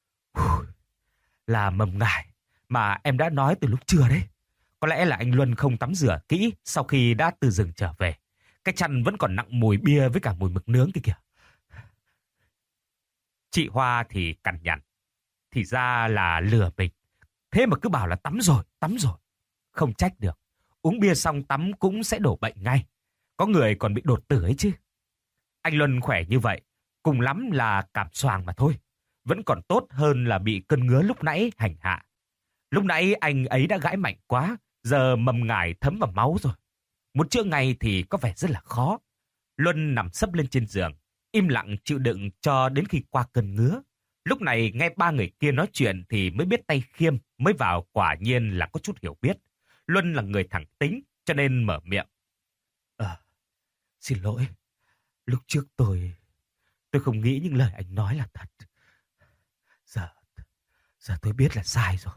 Là mầm ngải mà em đã nói từ lúc trưa đấy. Có lẽ là anh Luân không tắm rửa kỹ sau khi đã từ rừng trở về. Cái chăn vẫn còn nặng mùi bia với cả mùi mực nướng kia kìa. Chị Hoa thì cằn nhằn. Thì ra là lừa mình. Thế mà cứ bảo là tắm rồi, tắm rồi. Không trách được. Uống bia xong tắm cũng sẽ đổ bệnh ngay. Có người còn bị đột tử ấy chứ. Anh Luân khỏe như vậy, cùng lắm là cảm xoàng mà thôi. Vẫn còn tốt hơn là bị cơn ngứa lúc nãy hành hạ. Lúc nãy anh ấy đã gãi mạnh quá, giờ mầm ngải thấm vào máu rồi. Muốn chữa ngay thì có vẻ rất là khó. Luân nằm sấp lên trên giường, im lặng chịu đựng cho đến khi qua cơn ngứa. Lúc này nghe ba người kia nói chuyện thì mới biết tay Khiêm mới vào quả nhiên là có chút hiểu biết. Luân là người thẳng tính cho nên mở miệng. Xin lỗi, lúc trước tôi không nghĩ những lời anh nói là thật. Giờ tôi biết là sai rồi.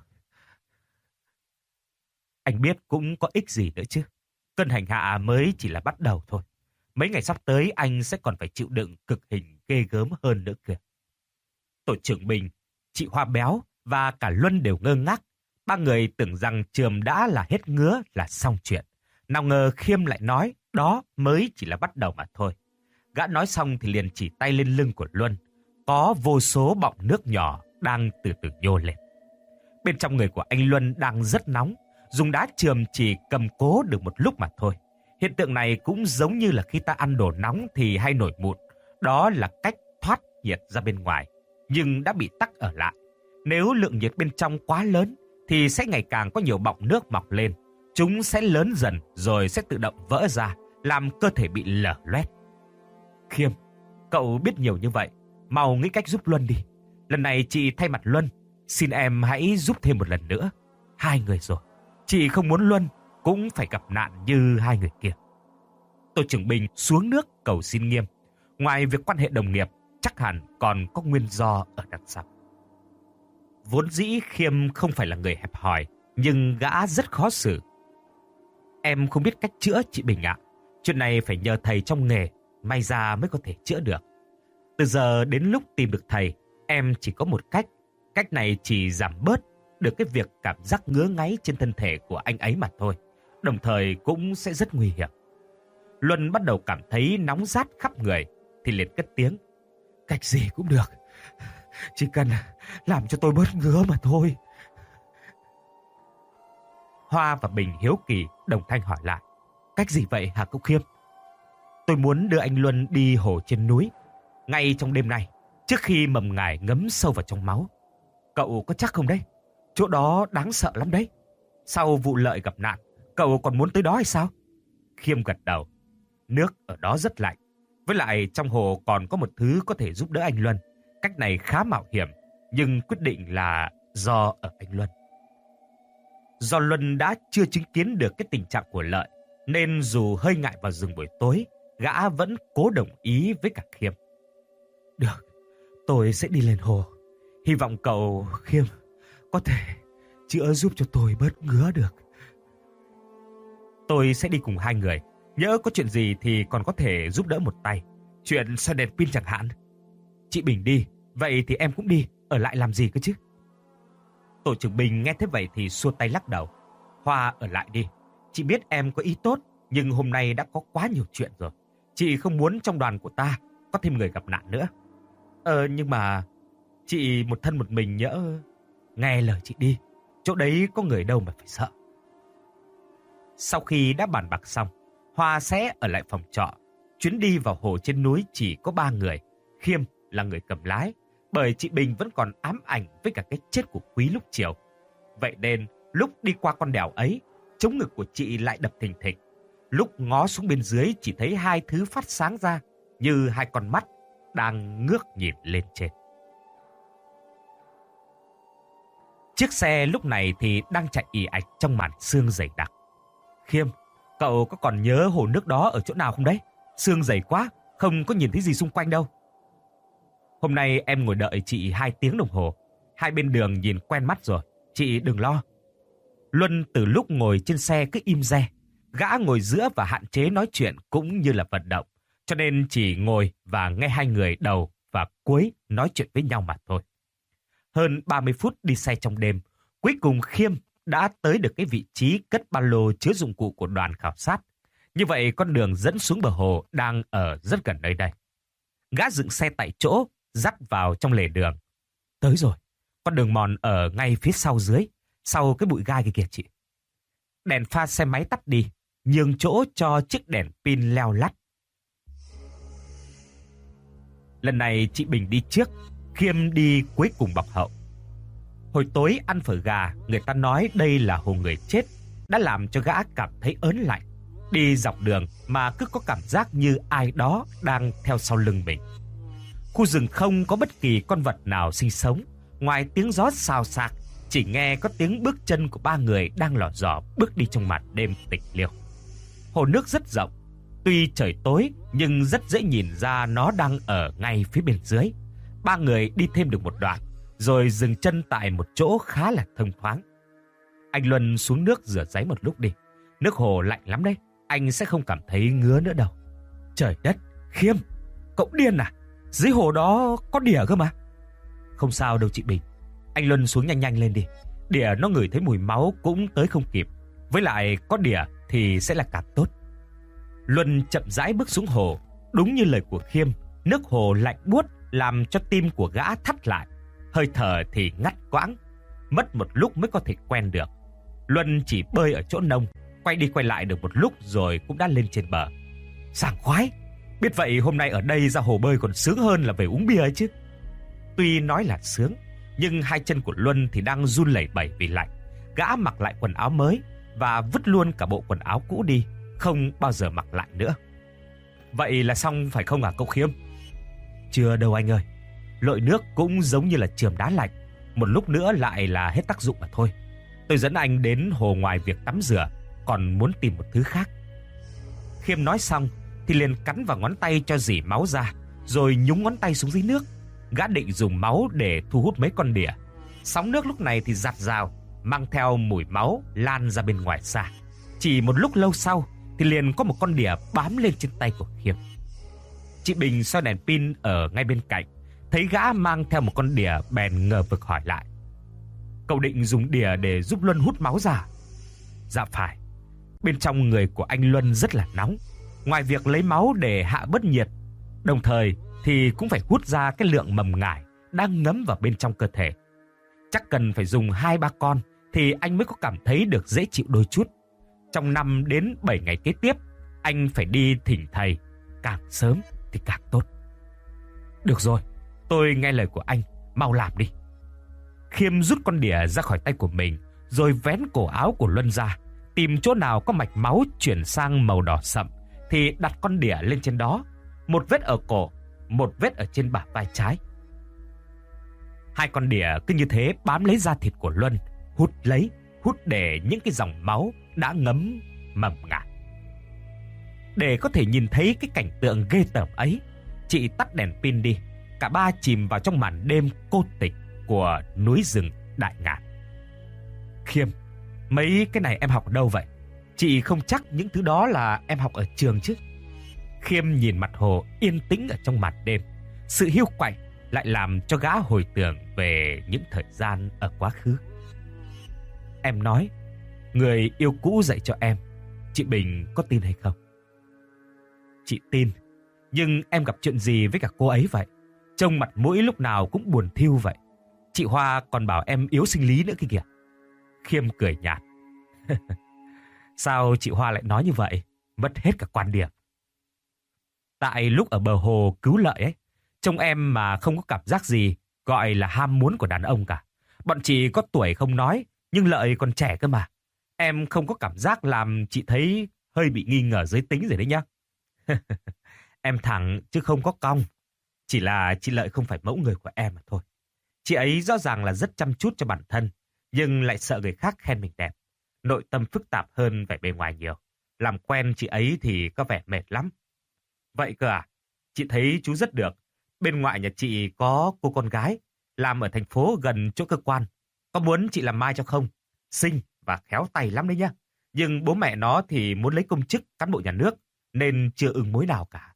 Anh biết cũng có ích gì nữa chứ. Cơn hành hạ mới chỉ là bắt đầu thôi. Mấy ngày sắp tới anh sẽ còn phải chịu đựng cực hình ghê gớm hơn nữa kìa. Tổ trưởng Bình, chị Hoa Béo và cả Luân đều ngơ ngác. Ba người tưởng rằng chườm đã là hết ngứa là xong chuyện. Nào ngờ Khiêm lại nói đó mới chỉ là bắt đầu mà thôi. Gã nói xong thì liền chỉ tay lên lưng của Luân. Có vô số bọng nước nhỏ đang từ từ nhô lên. Bên trong người của anh Luân đang rất nóng. Dùng đá chườm chỉ cầm cố được một lúc mà thôi. Hiện tượng này cũng giống như là khi ta ăn đồ nóng thì hay nổi mụn. Đó là cách thoát nhiệt ra bên ngoài, nhưng đã bị tắc ở lại. Nếu lượng nhiệt bên trong quá lớn thì sẽ ngày càng có nhiều bọng nước mọc lên. Chúng sẽ lớn dần rồi sẽ tự động vỡ ra, làm cơ thể bị lở loét. Khiêm, cậu biết nhiều như vậy, mau nghĩ cách giúp Luân đi. Lần này chị thay mặt Luân, xin em hãy giúp thêm một lần nữa. Hai người rồi, chị không muốn Luân cũng phải gặp nạn như hai người kia. Tổ trưởng Bình xuống nước cầu xin Nghiêm. Ngoài việc quan hệ đồng nghiệp, chắc hẳn còn có nguyên do ở đằng sau. Vốn dĩ Khiêm không phải là người hẹp hòi, nhưng gã rất khó xử. Em không biết cách chữa chị Bình ạ. Chuyện này phải nhờ thầy trong nghề, may ra mới có thể chữa được. Từ giờ đến lúc tìm được thầy, em chỉ có một cách. Cách này chỉ giảm bớt được cái việc cảm giác ngứa ngáy trên thân thể của anh ấy mà thôi. Đồng thời cũng sẽ rất nguy hiểm. Luân bắt đầu cảm thấy nóng rát khắp người, thì liền cất tiếng. Cách gì cũng được, chỉ cần làm cho tôi bớt ngứa mà thôi. Hoa và Bình hiếu kỳ đồng thanh hỏi lại. Cách gì vậy hả cậu Khiêm? Tôi muốn đưa anh Luân đi hồ trên núi, ngay trong đêm nay, trước khi mầm ngải ngấm sâu vào trong máu. Cậu có chắc không đấy? Chỗ đó đáng sợ lắm đấy. Sau vụ Lợi gặp nạn, cậu còn muốn tới đó hay sao? Khiêm gật đầu. Nước ở đó rất lạnh, Với lại trong hồ còn có một thứ có thể giúp đỡ anh Luân. Cách này khá mạo hiểm, nhưng quyết định là do ở anh Luân. Do Luân đã chưa chứng kiến được cái tình trạng của Lợi, nên dù hơi ngại vào rừng buổi tối, gã vẫn cố đồng ý với cả Khiêm. Được, tôi sẽ đi lên hồ. Hy vọng cậu Khiêm có thể chữa giúp cho tôi bớt ngứa được. Tôi sẽ đi cùng hai người. Nhỡ có chuyện gì thì còn có thể giúp đỡ một tay. Chuyện soi đèn pin chẳng hạn. Chị Bình đi, vậy thì em cũng đi. Ở lại làm gì cơ chứ? Tổ trưởng Bình nghe thế vậy thì xua tay lắc đầu. Hoa ở lại đi. Chị biết em có ý tốt, nhưng hôm nay đã có quá nhiều chuyện rồi. Chị không muốn trong đoàn của ta có thêm người gặp nạn nữa. Nhưng mà chị một thân một mình nhỡ. Nghe lời chị đi. Chỗ đấy có người đâu mà phải sợ. Sau khi đã bàn bạc xong, Hoa sẽ ở lại phòng trọ. Chuyến đi vào hồ trên núi chỉ có 3 người. Khiêm là người cầm lái, bởi chị Bình vẫn còn ám ảnh với cả cái chết của Quý lúc chiều. Vậy nên lúc đi qua con đèo ấy, chống ngực của chị lại đập thình thịch. Lúc ngó xuống bên dưới chỉ thấy hai thứ phát sáng ra như hai con mắt đang ngước nhìn lên trên. Chiếc xe lúc này thì đang chạy ì ạch trong màn sương dày đặc. Khiêm, cậu có còn nhớ hồ nước đó ở chỗ nào không đấy? Sương dày quá, không có nhìn thấy gì xung quanh đâu. Hôm nay em ngồi đợi chị 2 tiếng đồng hồ. Hai bên đường nhìn quen mắt rồi, chị đừng lo. Luân từ lúc ngồi trên xe cứ im re. Gã ngồi giữa và hạn chế nói chuyện cũng như là vận động. Cho nên chỉ ngồi và nghe hai người đầu và cuối nói chuyện với nhau mà thôi. Hơn 30 phút đi xe trong đêm, cuối cùng Khiêm đã tới được cái vị trí cất ba lô chứa dụng cụ của đoàn khảo sát. Như vậy con đường dẫn xuống bờ hồ đang ở rất gần nơi đây. Gã dựng xe tại chỗ, dắt vào trong lề đường. Tới rồi, con đường mòn ở ngay phía sau dưới, sau cái bụi gai kia chị. Đèn pha xe máy tắt đi, nhường chỗ cho chiếc đèn pin leo lắt. Lần này chị Bình đi trước, Khiêm đi cuối cùng bọc hậu. Hồi tối ăn phở gà, người ta nói đây là hồ người chết, đã làm cho gã cảm thấy ớn lạnh. Đi dọc đường mà cứ có cảm giác như ai đó đang theo sau lưng mình. Khu rừng không có bất kỳ con vật nào sinh sống, ngoài tiếng gió xào xạc, chỉ nghe có tiếng bước chân của 3 người đang lò dò bước đi trong màn đêm tịch liêu. Hồ nước rất rộng, tuy trời tối nhưng rất dễ nhìn ra nó đang ở ngay phía bên dưới. 3 người đi thêm được một đoạn, rồi dừng chân tại một chỗ khá là thông thoáng. Anh Luân xuống nước rửa ráy một lúc đi. Nước hồ lạnh lắm đấy, anh sẽ không cảm thấy ngứa nữa đâu. Trời đất, Khiêm, cậu điên à? Dưới hồ đó có đỉa cơ mà. Không sao đâu chị Bình. Anh Luân xuống nhanh nhanh lên đi. Đỉa nó ngửi thấy mùi máu cũng tới không kịp. Với lại có đỉa thì sẽ là càng tốt. Luân chậm rãi bước xuống hồ. Đúng như lời của Khiêm, nước hồ lạnh buốt làm cho tim của gã thắt lại. Hơi thở thì ngắt quãng. Mất một lúc mới có thể quen được. Luân chỉ bơi ở chỗ nông, quay đi quay lại được một lúc rồi cũng đã lên trên bờ. Sảng khoái. Biết vậy hôm nay ở đây ra hồ bơi còn sướng hơn là về uống bia ấy chứ. Tuy nói là sướng, nhưng hai chân của Luân thì đang run lẩy bẩy vì lạnh. Gã mặc lại quần áo mới và vứt luôn cả bộ quần áo cũ đi, không bao giờ mặc lại nữa. Vậy là xong phải không cậu Khiêm? Chưa đâu anh ơi. Lội nước cũng giống như là chườm đá lạnh, một lúc nữa lại là hết tác dụng mà thôi. Tôi dẫn anh đến hồ ngoài việc tắm rửa, còn muốn tìm một thứ khác. Khiêm nói xong thì liền cắn vào ngón tay cho rỉ máu ra, rồi nhúng ngón tay xuống dưới nước. Gã định dùng máu để thu hút mấy con đỉa. Sóng nước lúc này thì giạt rào, mang theo mùi máu lan ra bên ngoài xa. Chỉ một lúc lâu sau thì liền có một con đỉa bám lên trên tay của Khiêm. Chị Bình soi đèn pin ở ngay bên cạnh, thấy gã mang theo một con đỉa bèn ngờ vực hỏi lại. Cậu định dùng đỉa để giúp Luân hút máu ra? Dạ phải. Bên trong người của anh Luân rất là nóng. Ngoài việc lấy máu để hạ bớt nhiệt, đồng thời thì cũng phải hút ra cái lượng mầm ngải đang ngấm vào bên trong cơ thể. Chắc cần phải dùng 2-3 con thì anh mới có cảm thấy được dễ chịu đôi chút. Trong 5 đến 7 ngày kế tiếp, anh phải đi thỉnh thầy, càng sớm thì càng tốt. Được rồi, tôi nghe lời của anh, mau làm đi. Khiêm rút con đỉa ra khỏi tay của mình, rồi vén cổ áo của Luân ra, tìm chỗ nào có mạch máu chuyển sang màu đỏ sậm thì đặt con đỉa lên trên đó. một vết ở cổ, một vết ở trên bả vai trái. Hai con đỉa cứ như thế bám lấy da thịt của Luân, hút để những cái dòng máu đã ngấm mầm ngạt. Để có thể nhìn thấy cái cảnh tượng ghê tởm ấy, chị tắt đèn pin đi. Cả ba chìm vào trong màn đêm cô tịch của núi rừng Đại Ngàn. Khiêm, mấy cái này em học ở đâu vậy? Chị không chắc những thứ đó là em học ở trường chứ. Khiêm nhìn mặt hồ yên tĩnh ở trong màn đêm. Sự hiu quạnh lại làm cho gã hồi tưởng về những thời gian ở quá khứ. Em nói, người yêu cũ dạy cho em. Chị Bình có tin hay không? Chị tin, nhưng em gặp chuyện gì với cả cô ấy vậy? Trông mặt mũi lúc nào cũng buồn thiu vậy. Chị Hoa còn bảo em yếu sinh lý nữa kìa. Khiêm cười nhạt. Sao chị Hoa lại nói như vậy? Mất hết cả quan điểm. Tại lúc ở bờ hồ cứu Lợi ấy, trông em mà không có cảm giác gì gọi là ham muốn của đàn ông cả. Bọn chị có tuổi không nói, nhưng Lợi còn trẻ cơ mà. Em không có cảm giác làm chị thấy hơi bị nghi ngờ giới tính rồi đấy nhá. Em thẳng chứ không có cong. Chỉ là chị Lợi không phải mẫu người của em mà thôi. Chị ấy rõ ràng là rất chăm chút cho bản thân, nhưng lại sợ người khác khen mình đẹp. Nội tâm phức tạp hơn vẻ bề ngoài nhiều. Làm quen chị ấy thì có vẻ mệt lắm. Vậy cơ à? Chị thấy chú rất được. Bên ngoại nhà chị có cô con gái, làm ở thành phố gần chỗ cơ quan. Có muốn chị làm mai cho không? Xinh và khéo tay lắm đấy nhá. Nhưng bố mẹ nó thì muốn lấy công chức cán bộ nhà nước, nên chưa ưng mối nào cả.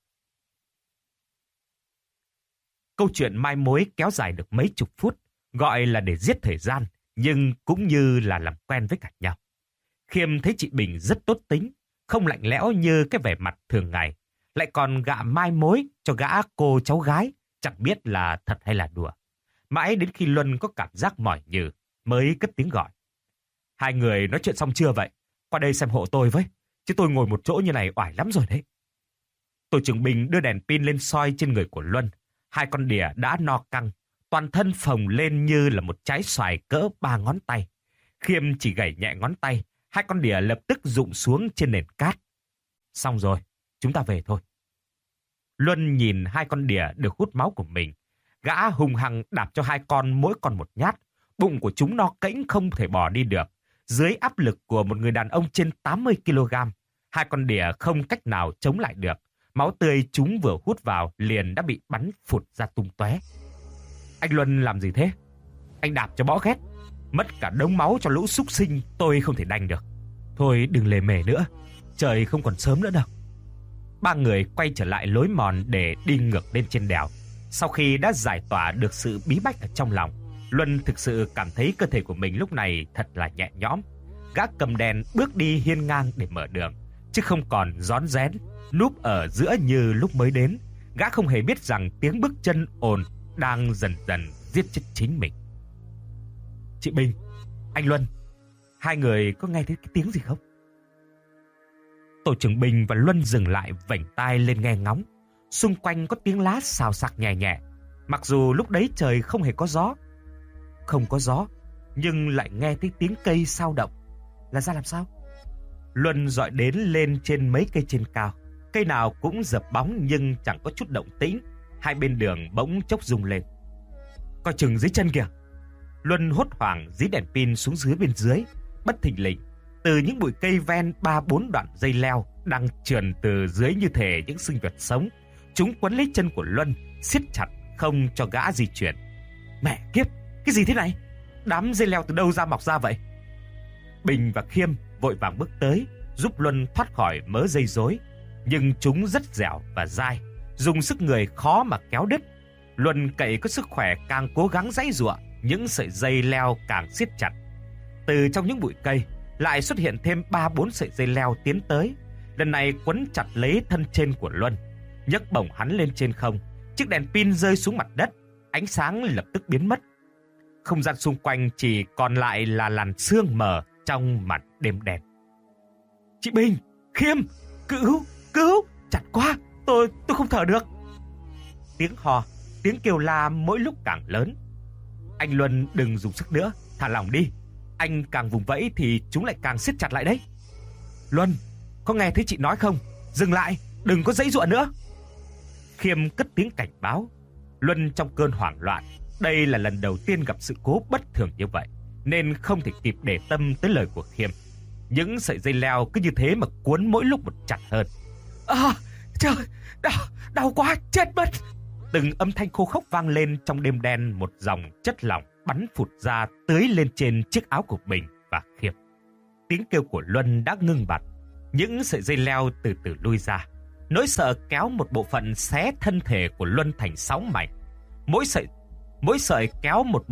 Câu chuyện mai mối kéo dài được mấy chục phút, gọi là để giết thời gian, nhưng cũng như là làm quen với cả nhau. Khiêm thấy chị Bình rất tốt tính, không lạnh lẽo như cái vẻ mặt thường ngày, lại còn gạ mai mối cho gã cô cháu gái, chẳng biết là thật hay là đùa. Mãi đến khi Luân có cảm giác mỏi nhừ, mới cất tiếng gọi. Hai người nói chuyện xong chưa vậy? Qua đây xem hộ tôi với, chứ tôi ngồi một chỗ như này oải lắm rồi đấy. Tổ trưởng Bình đưa đèn pin lên soi trên người của Luân. Hai con đỉa đã no căng, toàn thân phồng lên như là một trái xoài cỡ 3 ngón tay. Khiêm chỉ gảy nhẹ ngón tay, hai con đỉa lập tức rụng xuống trên nền cát. Xong rồi, chúng ta về thôi. Luân nhìn hai con đỉa được hút máu của mình. Gã hung hăng đạp cho hai con mỗi con một nhát. Bụng của chúng no kễnh không thể bò đi được. Dưới áp lực của một người đàn ông trên 80 kg, hai con đỉa không cách nào chống lại được. Máu tươi chúng vừa hút vào liền đã bị bắn phụt ra tung tóe. Anh Luân làm gì thế? Anh đạp cho bõ ghét. Mất cả đống máu cho lũ súc sinh tôi không thể đành được. Thôi đừng lề mề nữa, trời không còn sớm nữa đâu. Ba người quay trở lại lối mòn để đi ngược lên trên đèo. Sau khi đã giải tỏa được sự bí bách ở trong lòng, Luân thực sự cảm thấy cơ thể của mình lúc này thật là nhẹ nhõm. Gã cầm đèn bước đi hiên ngang để mở đường, chứ không còn rón rén núp ở giữa như lúc mới đến. Gã không hề biết rằng tiếng bước chân ồn đang dần dần giết chết chính mình. Chị Bình, anh Luân, hai người có nghe thấy cái tiếng gì không? Tổ trưởng Bình và Luân dừng lại vảnh tai lên nghe ngóng. Xung quanh có tiếng lá xào xạc nhẹ nhẹ. Mặc dù lúc đấy trời không hề có gió. Không có gió, nhưng lại nghe thấy tiếng cây xao động. Là ra làm sao? Luân dọi đến lên trên mấy cây trên cao. Cây nào cũng dập bóng nhưng chẳng có chút động tĩnh. Hai bên đường bỗng chốc rung lên. Coi chừng dưới chân kìa. Luân hốt hoảng dí đèn pin xuống dưới bên dưới. Bất thình lình, từ những bụi cây ven 3-4 đoạn dây leo đang trườn từ dưới như thể những sinh vật sống. Chúng quấn lấy chân của Luân, siết chặt không cho gã di chuyển. Mẹ kiếp, cái gì thế này? Đám dây leo từ đâu ra mọc ra vậy? Bình và Khiêm vội vàng bước tới, giúp Luân thoát khỏi mớ dây rối. Nhưng chúng rất dẻo và dai, dùng sức người khó mà kéo đứt. Luân cậy có sức khỏe càng cố gắng giãy giụa, những sợi dây leo càng siết chặt. Từ trong những bụi cây lại xuất hiện thêm 3-4 sợi dây leo tiến tới, lần này quấn chặt lấy thân trên của Luân, nhấc bổng hắn lên trên không. Chiếc đèn pin rơi xuống mặt đất, ánh sáng lập tức biến mất. Không gian xung quanh chỉ còn lại là làn sương mờ trong màn đêm đen. Chị Bình, Khiêm, cứu, chặt quá, tôi không thở được. Tiếng hò, tiếng kêu la mỗi lúc càng lớn. Anh Luân đừng dùng sức nữa, thả lỏng đi. Anh càng vùng vẫy thì chúng lại càng siết chặt lại đấy. Luân, có nghe thấy chị nói không? Dừng lại, đừng có giãy giụa nữa. Khiêm cất tiếng cảnh báo. Luân trong cơn hoảng loạn, đây là lần đầu tiên gặp sự cố bất thường như vậy, nên không thể kịp để tâm tới lời của Khiêm. Những sợi dây leo cứ như thế mà cuốn mỗi lúc một chặt hơn. Trời, đau quá, chết mất. Từng âm thanh khô khốc vang lên trong đêm đen, một dòng chất lỏng bắn phụt ra tưới lên trên chiếc áo của Bình và Khiêm. Tiếng kêu của Luân đã ngưng bặt, những sợi dây leo từ từ lui ra. Nỗi sợ kéo một bộ phận xé thân thể của Luân thành 6 mảnh. Mỗi sợi kéo một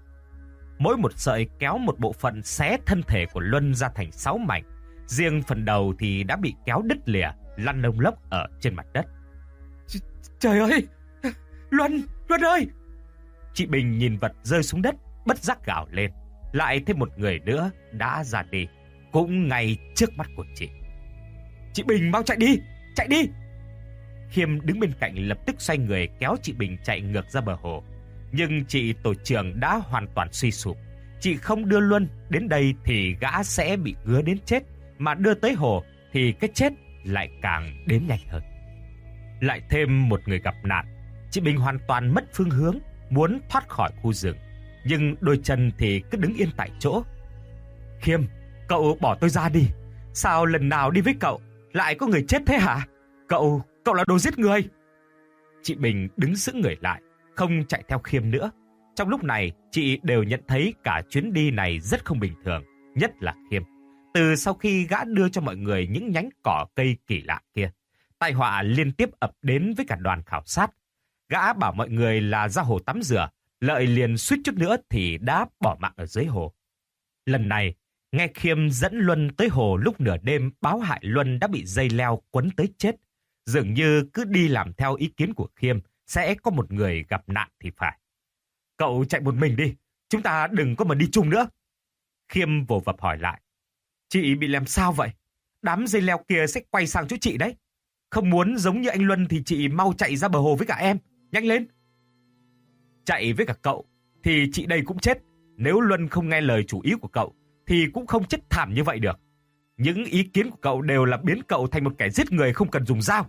bộ phận xé thân thể của Luân ra thành 6 mảnh. Riêng phần đầu thì đã bị kéo đứt lìa, lăn lông lốc ở trên mặt đất. Trời ơi! Luân ơi! Chị Bình nhìn vật rơi xuống đất, bất giác gào lên. Lại thêm một người nữa đã ra đi, cũng ngay trước mắt của chị. Chị Bình, mau chạy đi! Khiêm đứng bên cạnh lập tức xoay người kéo chị Bình chạy ngược ra bờ hồ. Nhưng chị tổ trưởng đã hoàn toàn suy sụp. Chị không đưa Luân đến đây thì gã sẽ bị ngứa đến chết, mà đưa tới hồ thì cái chết lại càng đến nhanh hơn. Lại thêm một người gặp nạn. Chị Bình hoàn toàn mất phương hướng, muốn thoát khỏi khu rừng, nhưng đôi chân thì cứ đứng yên tại chỗ. Khiêm, cậu bỏ tôi ra đi. Sao lần nào đi với cậu lại có người chết thế hả? Cậu là đồ giết người. Chị Bình đứng sững người lại, không chạy theo Khiêm nữa. Trong lúc này, chị đều nhận thấy cả chuyến đi này rất không bình thường, nhất là Khiêm. Từ sau khi gã đưa cho mọi người những nhánh cỏ cây kỳ lạ kia, tai họa liên tiếp ập đến với cả đoàn khảo sát. Gã bảo mọi người là ra hồ tắm rửa, lợi liền suýt chút nữa thì đã bỏ mạng ở dưới hồ. Lần này, nghe Khiêm dẫn Luân tới hồ lúc nửa đêm báo hại Luân đã bị dây leo quấn tới chết. Dường như cứ đi làm theo ý kiến của Khiêm sẽ có một người gặp nạn thì phải. Cậu chạy một mình đi, chúng ta đừng có mà đi chung nữa. Khiêm vồ vập hỏi lại. Chị bị làm sao vậy? Đám dây leo kia sẽ quay sang chỗ chị đấy. Không muốn giống như anh Luân thì chị mau chạy ra bờ hồ với cả em. Nhanh lên. Chạy với cả cậu thì chị đây cũng chết. Nếu Luân không nghe lời chủ ý của cậu thì cũng không chết thảm như vậy được. Những ý kiến của cậu đều là biến cậu thành một kẻ giết người không cần dùng dao.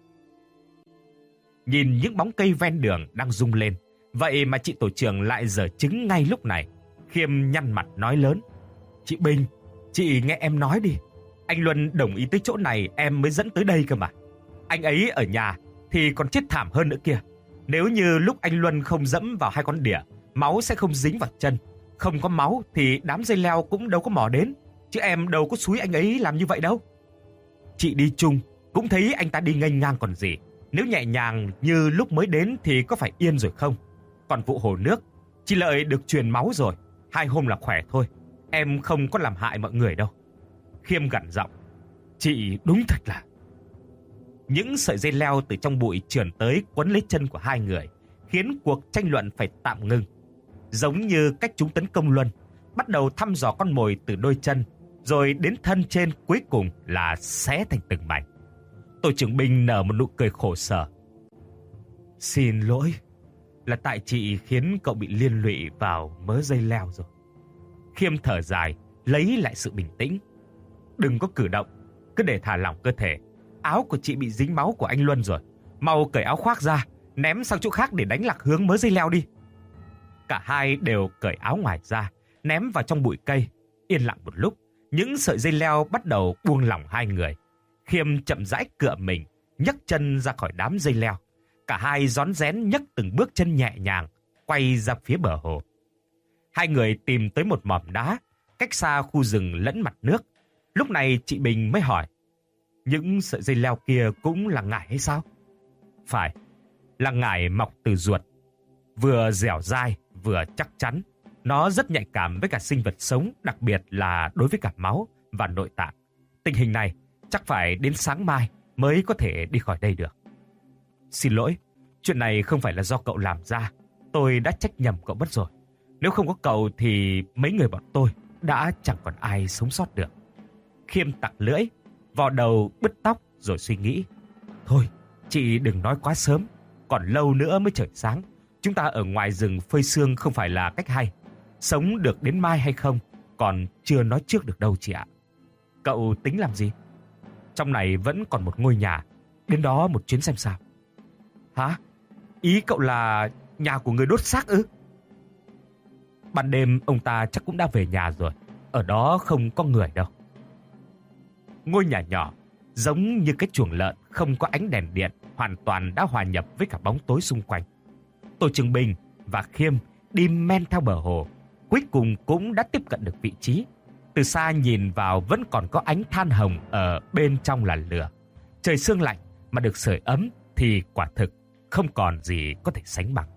Nhìn những bóng cây ven đường đang rung lên, vậy mà chị tổ trưởng lại giở trứng ngay lúc này. Khiêm nhăn mặt nói lớn. Chị Bình, chị nghe em nói đi. Anh Luân đồng ý tới chỗ này em mới dẫn tới đây cơ mà. Anh ấy ở nhà thì còn chết thảm hơn nữa kìa. Nếu như lúc anh Luân không dẫm vào hai con đỉa, máu sẽ không dính vào chân. Không có máu thì đám dây leo cũng đâu có mò đến. Chứ em đâu có xúi anh ấy làm như vậy đâu. Chị đi chung cũng thấy anh ta đi nghênh ngang còn gì. Nếu nhẹ nhàng như lúc mới đến thì có phải yên rồi không? Còn vụ hồ nước, chị Lợi được truyền máu rồi, 2 hôm là khỏe thôi. Em không có làm hại mọi người đâu. Khiêm gằn giọng. Chị đúng thật là... Những sợi dây leo từ trong bụi trườn tới quấn lấy chân của hai người, khiến cuộc tranh luận phải tạm ngừng. Giống như cách chúng tấn công Luân, bắt đầu thăm dò con mồi từ đôi chân, rồi đến thân trên, cuối cùng là xé thành từng mảnh. Tổ trưởng Bình nở một nụ cười khổ sở. Xin lỗi, là tại chị khiến cậu bị liên lụy vào mớ dây leo rồi. Khiêm thở dài, lấy lại sự bình tĩnh. Đừng có cử động, cứ để thả lỏng cơ thể. Áo của chị bị dính máu của anh Luân rồi. Mau cởi áo khoác ra, ném sang chỗ khác để đánh lạc hướng mớ dây leo đi. Cả hai đều cởi áo ngoài ra, ném vào trong bụi cây. Yên lặng một lúc, những sợi dây leo bắt đầu buông lỏng hai người. Khiêm chậm rãi cựa mình, nhấc chân ra khỏi đám dây leo. Cả hai rón rén nhấc từng bước chân nhẹ nhàng, quay ra phía bờ hồ. Hai người tìm tới một mỏm đá, cách xa khu rừng lẫn mặt nước. Lúc này chị Bình mới hỏi. Những sợi dây leo kia cũng là ngải hay sao? Phải, là ngải mọc từ ruột. Vừa dẻo dai, vừa chắc chắn. Nó rất nhạy cảm với cả sinh vật sống, đặc biệt là đối với cả máu và nội tạng. Tình hình này chắc phải đến sáng mai mới có thể đi khỏi đây được. Xin lỗi, chuyện này không phải là do cậu làm ra. Tôi đã trách nhầm cậu mất rồi. Nếu không có cậu thì mấy người bọn tôi đã chẳng còn ai sống sót được. Khiêm tặc lưỡi, vò đầu bứt tóc rồi suy nghĩ. Thôi, chị đừng nói quá sớm. Còn lâu nữa mới trời sáng. Chúng ta ở ngoài rừng phơi sương không phải là cách hay. Sống được đến mai hay không còn chưa nói trước được đâu chị ạ. Cậu tính làm gì? Trong này vẫn còn một ngôi nhà. Đến đó một chuyến xem sao. Hả? Ý cậu là nhà của người đốt xác ư? Ban đêm ông ta chắc cũng đã về nhà rồi. Ở đó không có người đâu. Ngôi nhà nhỏ, giống như cái chuồng lợn không có ánh đèn điện, hoàn toàn đã hòa nhập với cả bóng tối xung quanh. Tô Trường Bình và Khiêm đi men theo bờ hồ, cuối cùng cũng đã tiếp cận được vị trí. Từ xa nhìn vào vẫn còn có ánh than hồng ở bên trong làn lửa. Trời sương lạnh mà được sưởi ấm thì quả thực không còn gì có thể sánh bằng.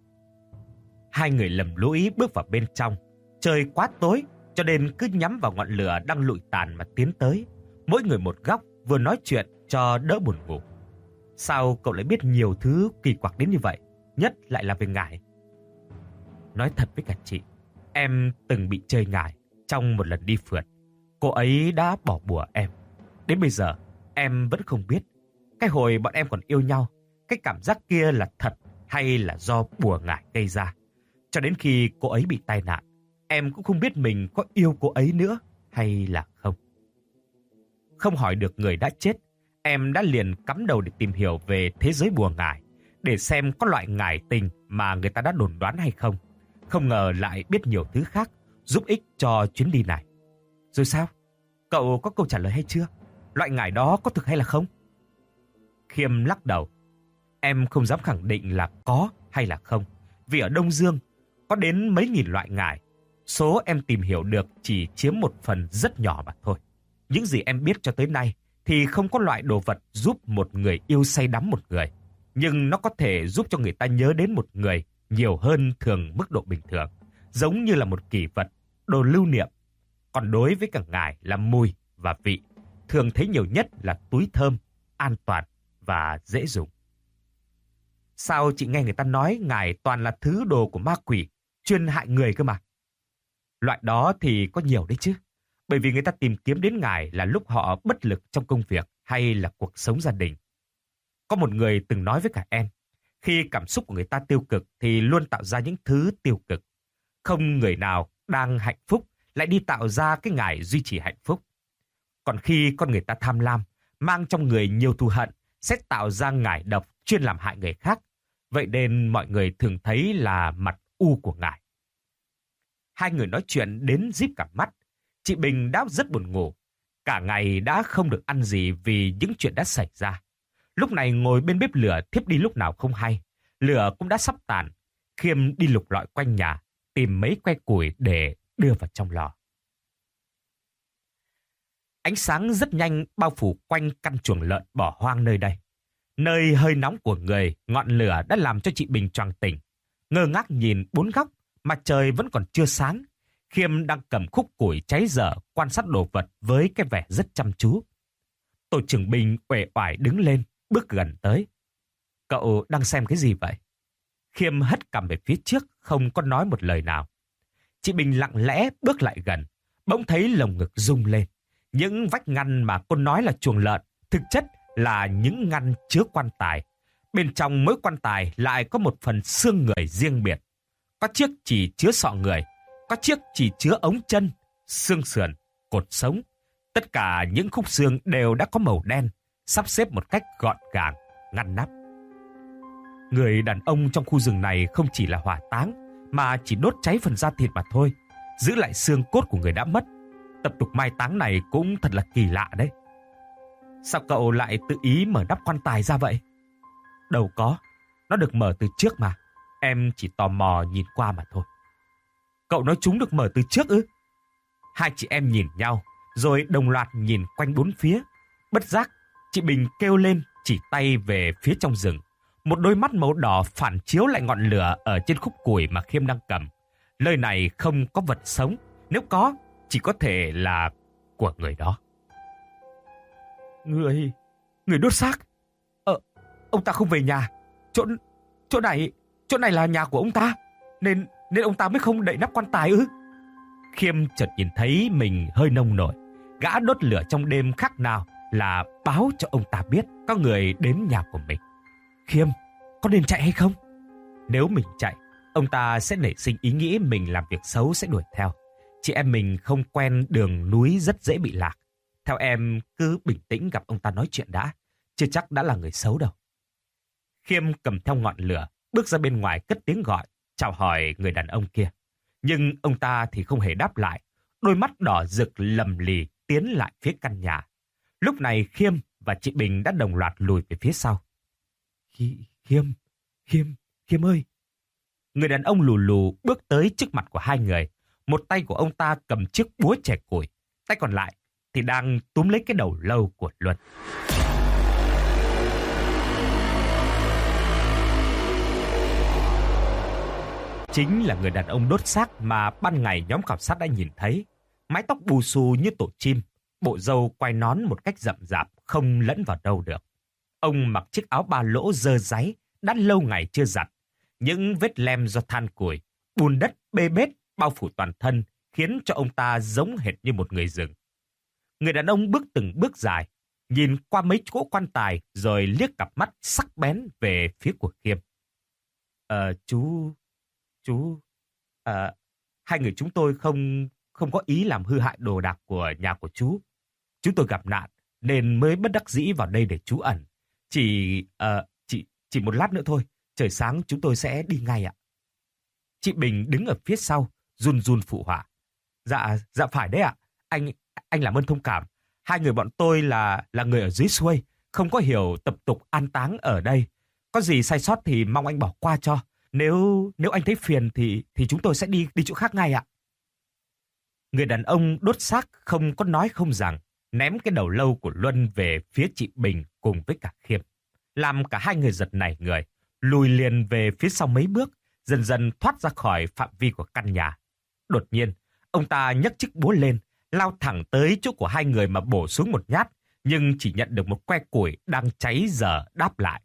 Hai người lầm lũi bước vào bên trong. Trời quá tối cho nên cứ nhắm vào ngọn lửa đang lụi tàn mà tiến tới. Mỗi người một góc, vừa nói chuyện cho đỡ buồn ngủ. Sao cậu lại biết nhiều thứ kỳ quặc đến như vậy? Nhất lại là về ngải. Nói thật với cả chị, em từng bị chơi ngải trong một lần đi phượt. Cô ấy đã bỏ bùa em. Đến bây giờ em vẫn không biết cái hồi bọn em còn yêu nhau, cái cảm giác kia là thật hay là do bùa ngải gây ra. Cho đến khi cô ấy bị tai nạn, em cũng không biết mình có yêu cô ấy nữa hay là không. Không hỏi được người đã chết, em đã liền cắm đầu để tìm hiểu về thế giới bùa ngải, để xem có loại ngải tình mà người ta đã đồn đoán hay không. Không ngờ lại biết nhiều thứ khác, giúp ích cho chuyến đi này. Rồi sao? Cậu có câu trả lời hay chưa? Loại ngải đó có thực hay là không? Khiêm lắc đầu. Em không dám khẳng định là có hay là không, vì ở Đông Dương có đến mấy nghìn loại ngải. Số em tìm hiểu được chỉ chiếm một phần rất nhỏ mà thôi. Những gì em biết cho tới nay thì không có loại đồ vật giúp một người yêu say đắm một người. Nhưng nó có thể giúp cho người ta nhớ đến một người nhiều hơn thường mức độ bình thường. Giống như là một kỷ vật, đồ lưu niệm. Còn đối với cả ngải là mùi và vị, thường thấy nhiều nhất là túi thơm, an toàn và dễ dùng. Sao chị nghe người ta nói ngải toàn là thứ đồ của ma quỷ, chuyên hại người cơ mà? Loại đó thì có nhiều đấy chứ. Bởi vì người ta tìm kiếm đến ngải là lúc họ bất lực trong công việc hay là cuộc sống gia đình. Có một người từng nói với cả em, khi cảm xúc của người ta tiêu cực thì luôn tạo ra những thứ tiêu cực. Không người nào đang hạnh phúc lại đi tạo ra cái ngải duy trì hạnh phúc. Còn khi con người ta tham lam, mang trong người nhiều thù hận, sẽ tạo ra ngải độc chuyên làm hại người khác. Vậy nên mọi người thường thấy là mặt u của ngải. Hai người nói chuyện đến díp cả mắt. Chị Bình đã rất buồn ngủ. Cả ngày đã không được ăn gì vì những chuyện đã xảy ra. Lúc này ngồi bên bếp lửa thiếp đi lúc nào không hay. Lửa cũng đã sắp tàn. Khiêm đi lục lọi quanh nhà, tìm mấy que củi để đưa vào trong lò. Ánh sáng rất nhanh bao phủ quanh căn chuồng lợn bỏ hoang nơi đây. Nơi hơi nóng của người, ngọn lửa đã làm cho chị Bình choàng tỉnh. Ngơ ngác nhìn bốn góc, mà trời vẫn còn chưa sáng. Khiêm đang cầm khúc củi cháy dở quan sát đồ vật với cái vẻ rất chăm chú. Tổ trưởng Bình uể oải đứng lên, bước gần tới. Cậu đang xem cái gì vậy? Khiêm hất cằm về phía trước, không có nói một lời nào. Chị Bình lặng lẽ bước lại gần, bỗng thấy lồng ngực rung lên. Những vách ngăn mà cô nói là chuồng lợn, thực chất là những ngăn chứa quan tài. Bên trong mỗi quan tài lại có một phần xương người riêng biệt. Có chiếc chỉ chứa sọ người, có chiếc chỉ chứa ống chân, xương sườn, cột sống. Tất cả những khúc xương đều đã có màu đen, sắp xếp một cách gọn gàng, ngăn nắp. Người đàn ông trong khu rừng này không chỉ là hỏa táng, mà chỉ đốt cháy phần da thịt mà thôi, giữ lại xương cốt của người đã mất. Tập tục mai táng này cũng thật là kỳ lạ đấy. Sao cậu lại tự ý mở nắp quan tài ra vậy? Đâu có, nó được mở từ trước mà. Em chỉ tò mò nhìn qua mà thôi. Cậu nói chúng được mở từ trước ư? Hai chị em nhìn nhau, rồi đồng loạt nhìn quanh bốn phía. Bất giác, chị Bình kêu lên, chỉ tay về phía trong rừng. Một đôi mắt màu đỏ phản chiếu lại ngọn lửa ở trên khúc củi mà Khiêm đang cầm. Nơi này không có vật sống, nếu có, chỉ có thể là của người đó. Người đốt xác. Ông ta không về nhà. Chỗ này là nhà của ông ta, nên ông ta mới không đậy nắp quan tài ư? Khiêm chợt nhìn thấy mình hơi nông nổi. Gã đốt lửa trong đêm khác nào là báo cho ông ta biết có người đến nhà của mình. Khiêm, có nên chạy hay không? Nếu mình chạy, ông ta sẽ nảy sinh ý nghĩ mình làm việc xấu sẽ đuổi theo. Chị em mình không quen đường núi rất dễ bị lạc. Theo em cứ bình tĩnh gặp ông ta nói chuyện đã, chưa chắc đã là người xấu đâu. Khiêm cầm theo ngọn lửa, bước ra bên ngoài cất tiếng gọi, chào hỏi người đàn ông kia. Nhưng ông ta thì không hề đáp lại, đôi mắt đỏ rực lầm lì tiến lại phía căn nhà. Lúc này Khiêm và chị Bình đã đồng loạt lùi về phía sau. Khiêm ơi! Người đàn ông lù lù bước tới trước mặt của hai người. Một tay của ông ta cầm chiếc búa chẻ củi, tay còn lại thì đang túm lấy cái đầu lâu của Luân. Chính là người đàn ông đốt xác mà ban ngày nhóm khảo sát đã nhìn thấy. Mái tóc bù xù như tổ chim, bộ râu quai nón một cách rậm rạp, không lẫn vào đâu được. Ông mặc chiếc áo ba lỗ dơ dáy, đã lâu ngày chưa giặt. Những vết lem do than củi, bùn đất bê bết bao phủ toàn thân, khiến cho ông ta giống hệt như một người rừng. Người đàn ông bước từng bước dài, nhìn qua mấy cỗ quan tài rồi liếc cặp mắt sắc bén về phía của Khiêm. Hai người chúng tôi không có ý làm hư hại đồ đạc của nhà của chú. Chúng tôi gặp nạn nên mới bất đắc dĩ vào đây để trú ẩn. Chỉ một lát nữa thôi, trời sáng chúng tôi sẽ đi ngay ạ. Chị Bình đứng ở phía sau, run run phụ họa. Dạ phải đấy ạ. Anh làm ơn thông cảm. Hai người bọn tôi là người ở dưới xuôi, không có hiểu tập tục an táng ở đây. Có gì sai sót thì mong anh bỏ qua cho. Nếu anh thấy phiền thì chúng tôi sẽ đi chỗ khác ngay ạ. Người đàn ông đốt xác không có nói không rằng, ném cái đầu lâu của Luân về phía chị Bình cùng với cả Khiêm, làm cả hai người giật nảy người, lùi liền về phía sau mấy bước, dần dần thoát ra khỏi phạm vi của căn nhà. Đột nhiên, ông ta nhấc chiếc búa lên, lao thẳng tới chỗ của hai người mà bổ xuống một nhát, nhưng chỉ nhận được một que củi đang cháy dở đáp lại.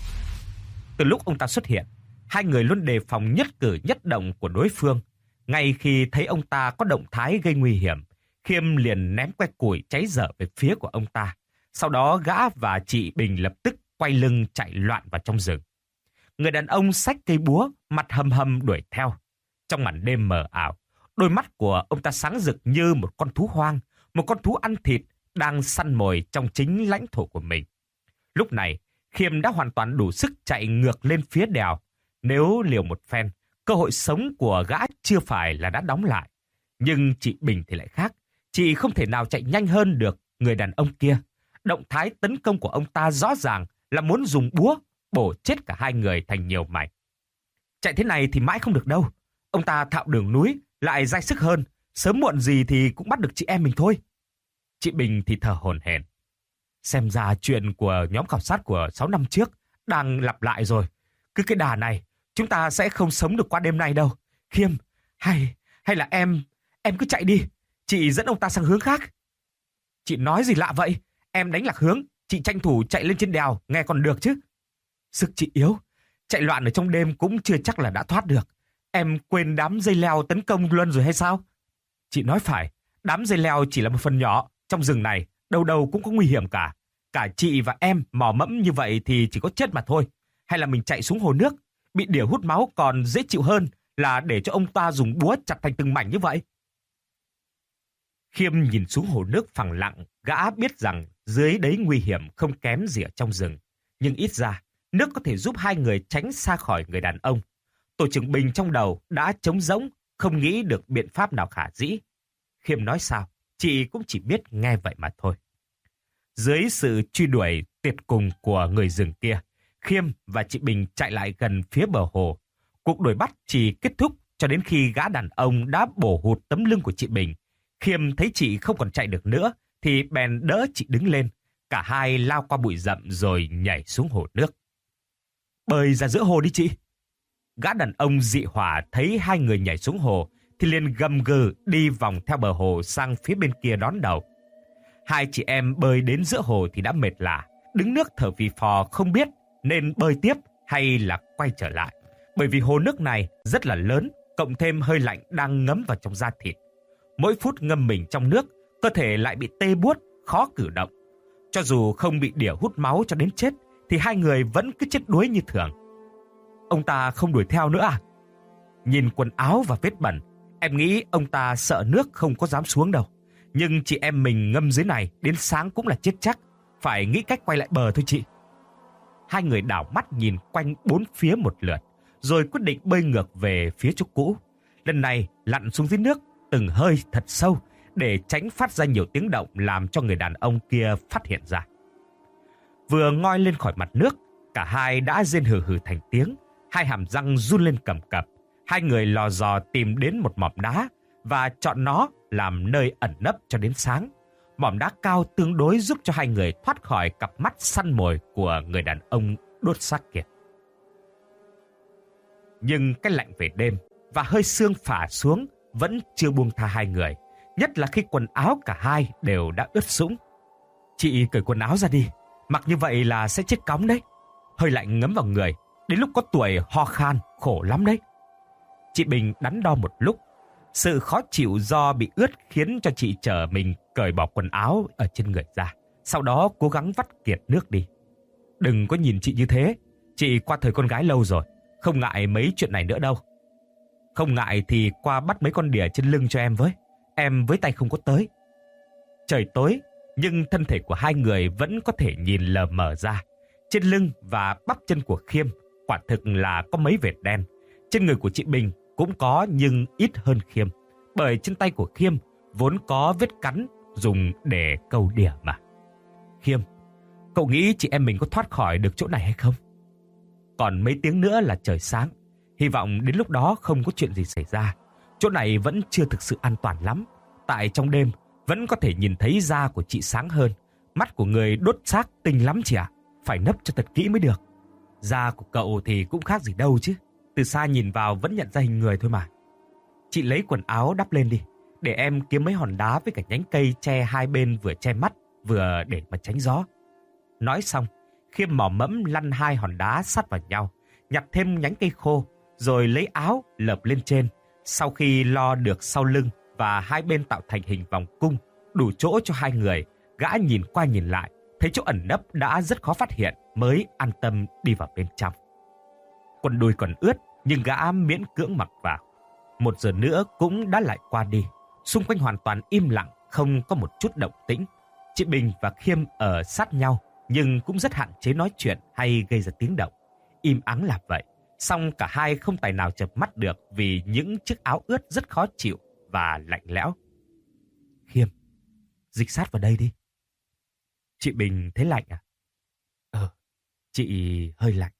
Từ lúc ông ta xuất hiện, hai người luôn đề phòng nhất cử nhất động của đối phương. Ngay khi thấy ông ta có động thái gây nguy hiểm, Khiêm liền ném que củi cháy dở về phía của ông ta. Sau đó gã và chị Bình lập tức quay lưng chạy loạn vào trong rừng. Người đàn ông xách cây búa, mặt hầm hầm đuổi theo. Trong màn đêm mờ ảo, đôi mắt của ông ta sáng rực như một con thú hoang, một con thú ăn thịt đang săn mồi trong chính lãnh thổ của mình. Lúc này, Khiêm đã hoàn toàn đủ sức chạy ngược lên phía đèo. Nếu liều một phen, cơ hội sống của gã chưa phải là đã đóng lại. Nhưng chị Bình thì lại khác. Chị không thể nào chạy nhanh hơn được người đàn ông kia. Động thái tấn công của ông ta rõ ràng là muốn dùng búa bổ chết cả hai người thành nhiều mảnh. Chạy thế này thì mãi không được đâu. Ông ta thạo đường núi, lại dai sức hơn. Sớm muộn gì thì cũng bắt được chị em mình thôi. Chị Bình thì thở hổn hển. Xem ra chuyện của nhóm khảo sát của 6 năm trước đang lặp lại rồi. Cứ cái đà này, chúng ta sẽ không sống được qua đêm nay đâu. Khiêm, hay là em cứ chạy đi. Chị dẫn ông ta sang hướng khác. Chị nói gì lạ vậy? Em đánh lạc hướng, chị tranh thủ chạy lên trên đèo, nghe còn được chứ. Sức chị yếu, chạy loạn ở trong đêm cũng chưa chắc là đã thoát được. Em quên đám dây leo tấn công Luân rồi hay sao? Chị nói phải, đám dây leo chỉ là một phần nhỏ. Trong rừng này, đâu đâu cũng có nguy hiểm cả. Cả chị và em mò mẫm như vậy thì chỉ có chết mà thôi. Hay là mình chạy xuống hồ nước, bị đỉa hút máu còn dễ chịu hơn là để cho ông ta dùng búa chặt thành từng mảnh như vậy. Khiêm nhìn xuống hồ nước phẳng lặng, gã biết rằng dưới đấy nguy hiểm không kém gì ở trong rừng. Nhưng ít ra, nước có thể giúp hai người tránh xa khỏi người đàn ông. Tổ trưởng Bình trong đầu đã trống rỗng, không nghĩ được biện pháp nào khả dĩ. Khiêm nói sao, chị cũng chỉ biết nghe vậy mà thôi. Dưới sự truy đuổi tuyệt cùng của người rừng kia, Khiêm và chị Bình chạy lại gần phía bờ hồ. Cuộc đuổi bắt chỉ kết thúc cho đến khi gã đàn ông đã bổ hụt tấm lưng của chị Bình. Khiêm thấy chị không còn chạy được nữa thì bèn đỡ chị đứng lên. Cả hai lao qua bụi rậm rồi nhảy xuống hồ nước. Bơi ra giữa hồ đi chị. Gã đàn ông dị hỏa thấy hai người nhảy xuống hồ thì liền gầm gừ đi vòng theo bờ hồ sang phía bên kia đón đầu. Hai chị em bơi đến giữa hồ thì đã mệt lả, đứng nước thở phì phò không biết nên bơi tiếp hay là quay trở lại. Bởi vì hồ nước này rất là lớn, cộng thêm hơi lạnh đang ngấm vào trong da thịt. Mỗi phút ngâm mình trong nước, cơ thể lại bị tê buốt, khó cử động. Cho dù không bị đỉa hút máu cho đến chết, thì hai người vẫn cứ chết đuối như thường. Ông ta không đuổi theo nữa à? Nhìn quần áo và vết bẩn, em nghĩ ông ta sợ nước không có dám xuống đâu. Nhưng chị em mình ngâm dưới này đến sáng cũng là chết chắc. Phải nghĩ cách quay lại bờ thôi chị. Hai người đảo mắt nhìn quanh bốn phía một lượt, rồi quyết định bơi ngược về phía chỗ cũ. Lần này lặn xuống dưới nước từng hơi thật sâu để tránh phát ra nhiều tiếng động làm cho người đàn ông kia phát hiện ra. Vừa ngoi lên khỏi mặt nước, cả hai đã rên hừ hừ thành tiếng, hai hàm răng run lên cầm cập. Hai người lò dò tìm đến một mỏm đá và chọn nó làm nơi ẩn nấp cho đến sáng. Mỏm đá cao tương đối giúp cho hai người thoát khỏi cặp mắt săn mồi của người đàn ông đốt xác kia. Nhưng cái lạnh về đêm và hơi sương phả xuống vẫn chưa buông tha hai người, nhất là khi quần áo cả hai đều đã ướt sũng. Chị cởi quần áo ra đi, mặc như vậy là sẽ chết cóng đấy. Hơi lạnh ngấm vào người, đến lúc có tuổi ho khan, khổ lắm đấy. Chị Bình đắn đo một lúc. Sự khó chịu do bị ướt khiến cho chị chở mình cởi bỏ quần áo ở trên người ra. Sau đó cố gắng vắt kiệt nước đi. Đừng có nhìn chị như thế. Chị qua thời con gái lâu rồi, không ngại mấy chuyện này nữa đâu. Không ngại thì qua bắt mấy con đỉa trên lưng cho em với. Em với tay không có tới. Trời tối, nhưng thân thể của hai người vẫn có thể nhìn lờ mờ ra. Trên lưng và bắp chân của Khiêm quả thực là có mấy vệt đen. Trên người của chị Bình cũng có nhưng ít hơn Khiêm, bởi trên tay của Khiêm vốn có vết cắn dùng để câu đỉa mà. Khiêm, cậu nghĩ chị em mình có thoát khỏi được chỗ này hay không? Còn mấy tiếng nữa là trời sáng. Hy vọng đến lúc đó không có chuyện gì xảy ra. Chỗ này vẫn chưa thực sự an toàn lắm. Tại trong đêm vẫn có thể nhìn thấy da của chị sáng hơn. Mắt của người đốt xác tinh lắm chị ạ. Phải nấp cho thật kỹ mới được. Da của cậu thì cũng khác gì đâu chứ. Từ xa nhìn vào vẫn nhận ra hình người thôi mà. Chị lấy quần áo đắp lên đi, để em kiếm mấy hòn đá với cả nhánh cây che hai bên, vừa che mắt vừa để mà tránh gió. Nói xong, Khiêm mò mẫm lăn hai hòn đá sát vào nhau, nhặt thêm nhánh cây khô, rồi lấy áo lợp lên trên. Sau khi lo được sau lưng và hai bên tạo thành hình vòng cung, đủ chỗ cho hai người, gã nhìn qua nhìn lại, thấy chỗ ẩn nấp đã rất khó phát hiện, mới an tâm đi vào bên trong. Quần đùi còn ướt, nhưng gã miễn cưỡng mặc vào. 1 giờ nữa cũng đã lại qua đi. Xung quanh hoàn toàn im lặng, không có một chút động tĩnh. Chị Bình và Khiêm ở sát nhau, nhưng cũng rất hạn chế nói chuyện hay gây ra tiếng động. Im ắng là vậy, song cả hai không tài nào chợp mắt được vì những chiếc áo ướt rất khó chịu và lạnh lẽo. Khiêm, dịch sát vào đây đi. Chị Bình thấy lạnh à? Chị hơi lạnh.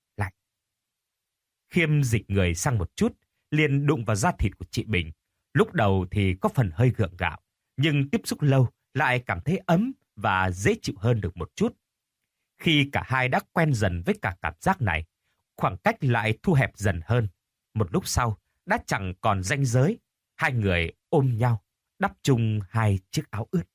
Khiêm dịch người sang một chút, liền đụng vào da thịt của chị Bình. Lúc đầu thì có phần hơi gượng gạo, nhưng tiếp xúc lâu lại cảm thấy ấm và dễ chịu hơn được một chút. Khi cả hai đã quen dần với cả cảm giác này, khoảng cách lại thu hẹp dần hơn. Một lúc sau, đã chẳng còn ranh giới, hai người ôm nhau, đắp chung hai chiếc áo ướt.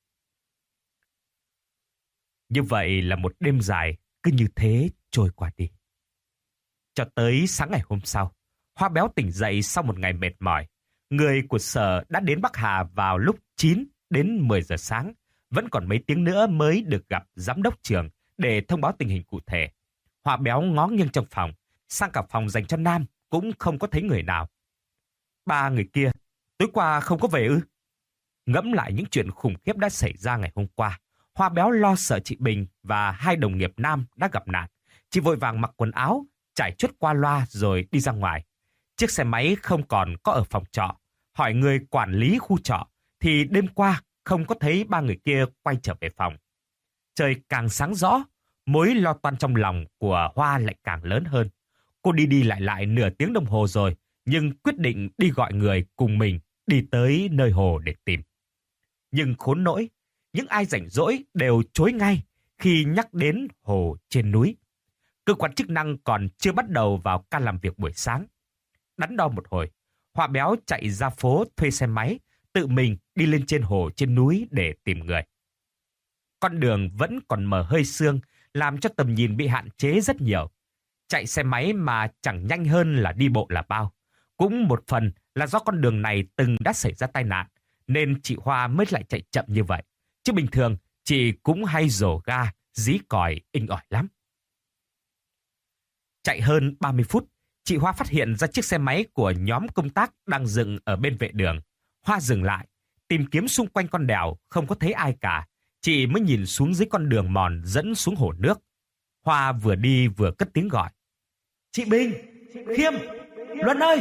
Như vậy là một đêm dài cứ như thế trôi qua đi. Cho tới sáng ngày hôm sau, Hoa Béo tỉnh dậy sau một ngày mệt mỏi. Người của sở đã đến Bắc Hà vào lúc 9 đến 10 giờ sáng. Vẫn còn mấy tiếng nữa mới được gặp giám đốc trường để thông báo tình hình cụ thể. Hoa Béo ngó nghiêng trong phòng, sang cả phòng dành cho Nam cũng không có thấy người nào. 3 người kia, tối qua không có về ư? Ngẫm lại những chuyện khủng khiếp đã xảy ra ngày hôm qua, Hoa Béo lo sợ chị Bình và hai đồng nghiệp Nam đã gặp nạn. Chị vội vàng mặc quần áo, trải chuốt qua loa rồi đi ra ngoài. Chiếc xe máy không còn có ở phòng trọ. Hỏi người quản lý khu trọ thì đêm qua không có thấy 3 người kia quay trở về phòng. Trời càng sáng rõ, mối lo toan trong lòng của Hoa lại càng lớn hơn. Cô đi lại lại nửa tiếng đồng hồ rồi, nhưng quyết định đi gọi người cùng mình đi tới nơi hồ để tìm. Nhưng khốn nỗi, những ai rảnh rỗi đều chối ngay khi nhắc đến hồ trên núi. Cơ quan chức năng còn chưa bắt đầu vào ca làm việc buổi sáng. Đắn đo một hồi, Hoa Béo chạy ra phố thuê xe máy, tự mình đi lên trên hồ trên núi để tìm người. Con đường vẫn còn mờ hơi sương, làm cho tầm nhìn bị hạn chế rất nhiều. Chạy xe máy mà chẳng nhanh hơn là đi bộ là bao. Cũng một phần là do con đường này từng đã xảy ra tai nạn, nên chị Hoa mới lại chạy chậm như vậy. Chứ bình thường, chị cũng hay rồ ga, dí còi, inh ỏi lắm. Chạy hơn 30 phút, chị Hoa phát hiện ra chiếc xe máy của nhóm công tác đang dừng ở bên vệ đường. Hoa dừng lại, tìm kiếm xung quanh con đèo, không có thấy ai cả. Chị mới nhìn xuống dưới con đường mòn dẫn xuống hồ nước. Hoa vừa đi vừa cất tiếng gọi. Chị Bình, Khiêm, Luân ơi!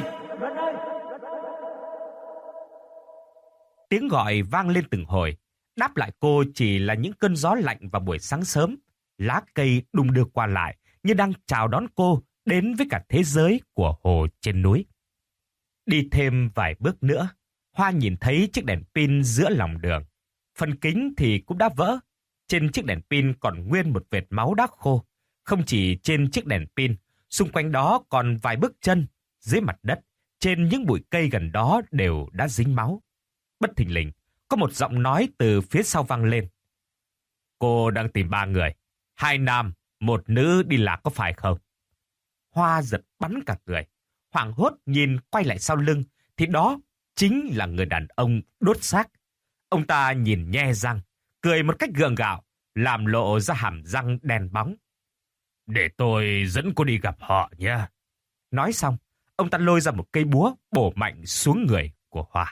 Tiếng gọi vang lên từng hồi. Đáp lại cô chỉ là những cơn gió lạnh vào buổi sáng sớm. Lá cây đung đưa qua lại như đang chào đón cô đến với cả thế giới của hồ trên núi. Đi thêm vài bước nữa, Hoa nhìn thấy chiếc đèn pin giữa lòng đường. Phần kính thì cũng đã vỡ. Trên chiếc đèn pin còn nguyên một vệt máu đã khô. Không chỉ trên chiếc đèn pin, xung quanh đó còn vài bước chân. Dưới mặt đất, trên những bụi cây gần đó đều đã dính máu. Bất thình lình, có một giọng nói từ phía sau vang lên. Cô đang tìm 3 người. 2 nam, 1 nữ đi lạc có phải không? Hoa giật bắn cả người. Hoảng hốt nhìn quay lại sau lưng, thì đó chính là người đàn ông đốt xác. Ông ta nhìn nhe răng, cười một cách gượng gạo, làm lộ ra hàm răng đen bóng. Để tôi dẫn cô đi gặp họ nhé. Nói xong, ông ta lôi ra một cây búa bổ mạnh xuống người của Hoa.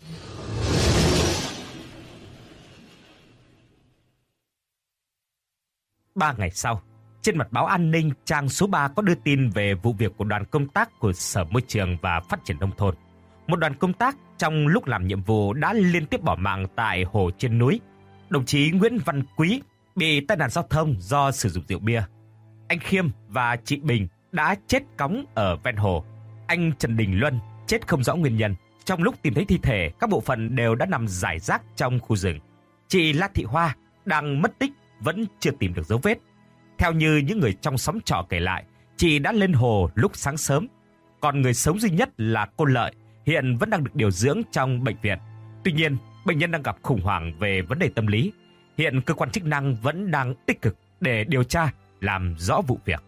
Ba ngày sau, trên mặt báo An ninh trang số 3 có đưa tin về vụ việc của đoàn công tác của Sở Môi trường và Phát triển Nông thôn. Một đoàn công tác trong lúc làm nhiệm vụ đã liên tiếp bỏ mạng tại hồ trên núi. Đồng chí Nguyễn Văn Quý bị tai nạn giao thông do sử dụng rượu bia. Anh Khiêm và chị Bình đã chết cóng ở ven hồ. Anh Trần Đình Luân chết không rõ nguyên nhân. Trong lúc tìm thấy thi thể, các bộ phận đều đã nằm rải rác trong khu rừng. Chị La Thị Hoa đang mất tích, vẫn chưa tìm được dấu vết. Theo như những người trong xóm trọ kể lại, chị đã lên hồ lúc sáng sớm. Còn người sống duy nhất là cô Lợi, hiện vẫn đang được điều dưỡng trong bệnh viện. Tuy nhiên, bệnh nhân đang gặp khủng hoảng về vấn đề tâm lý. Hiện cơ quan chức năng vẫn đang tích cực để điều tra, làm rõ vụ việc.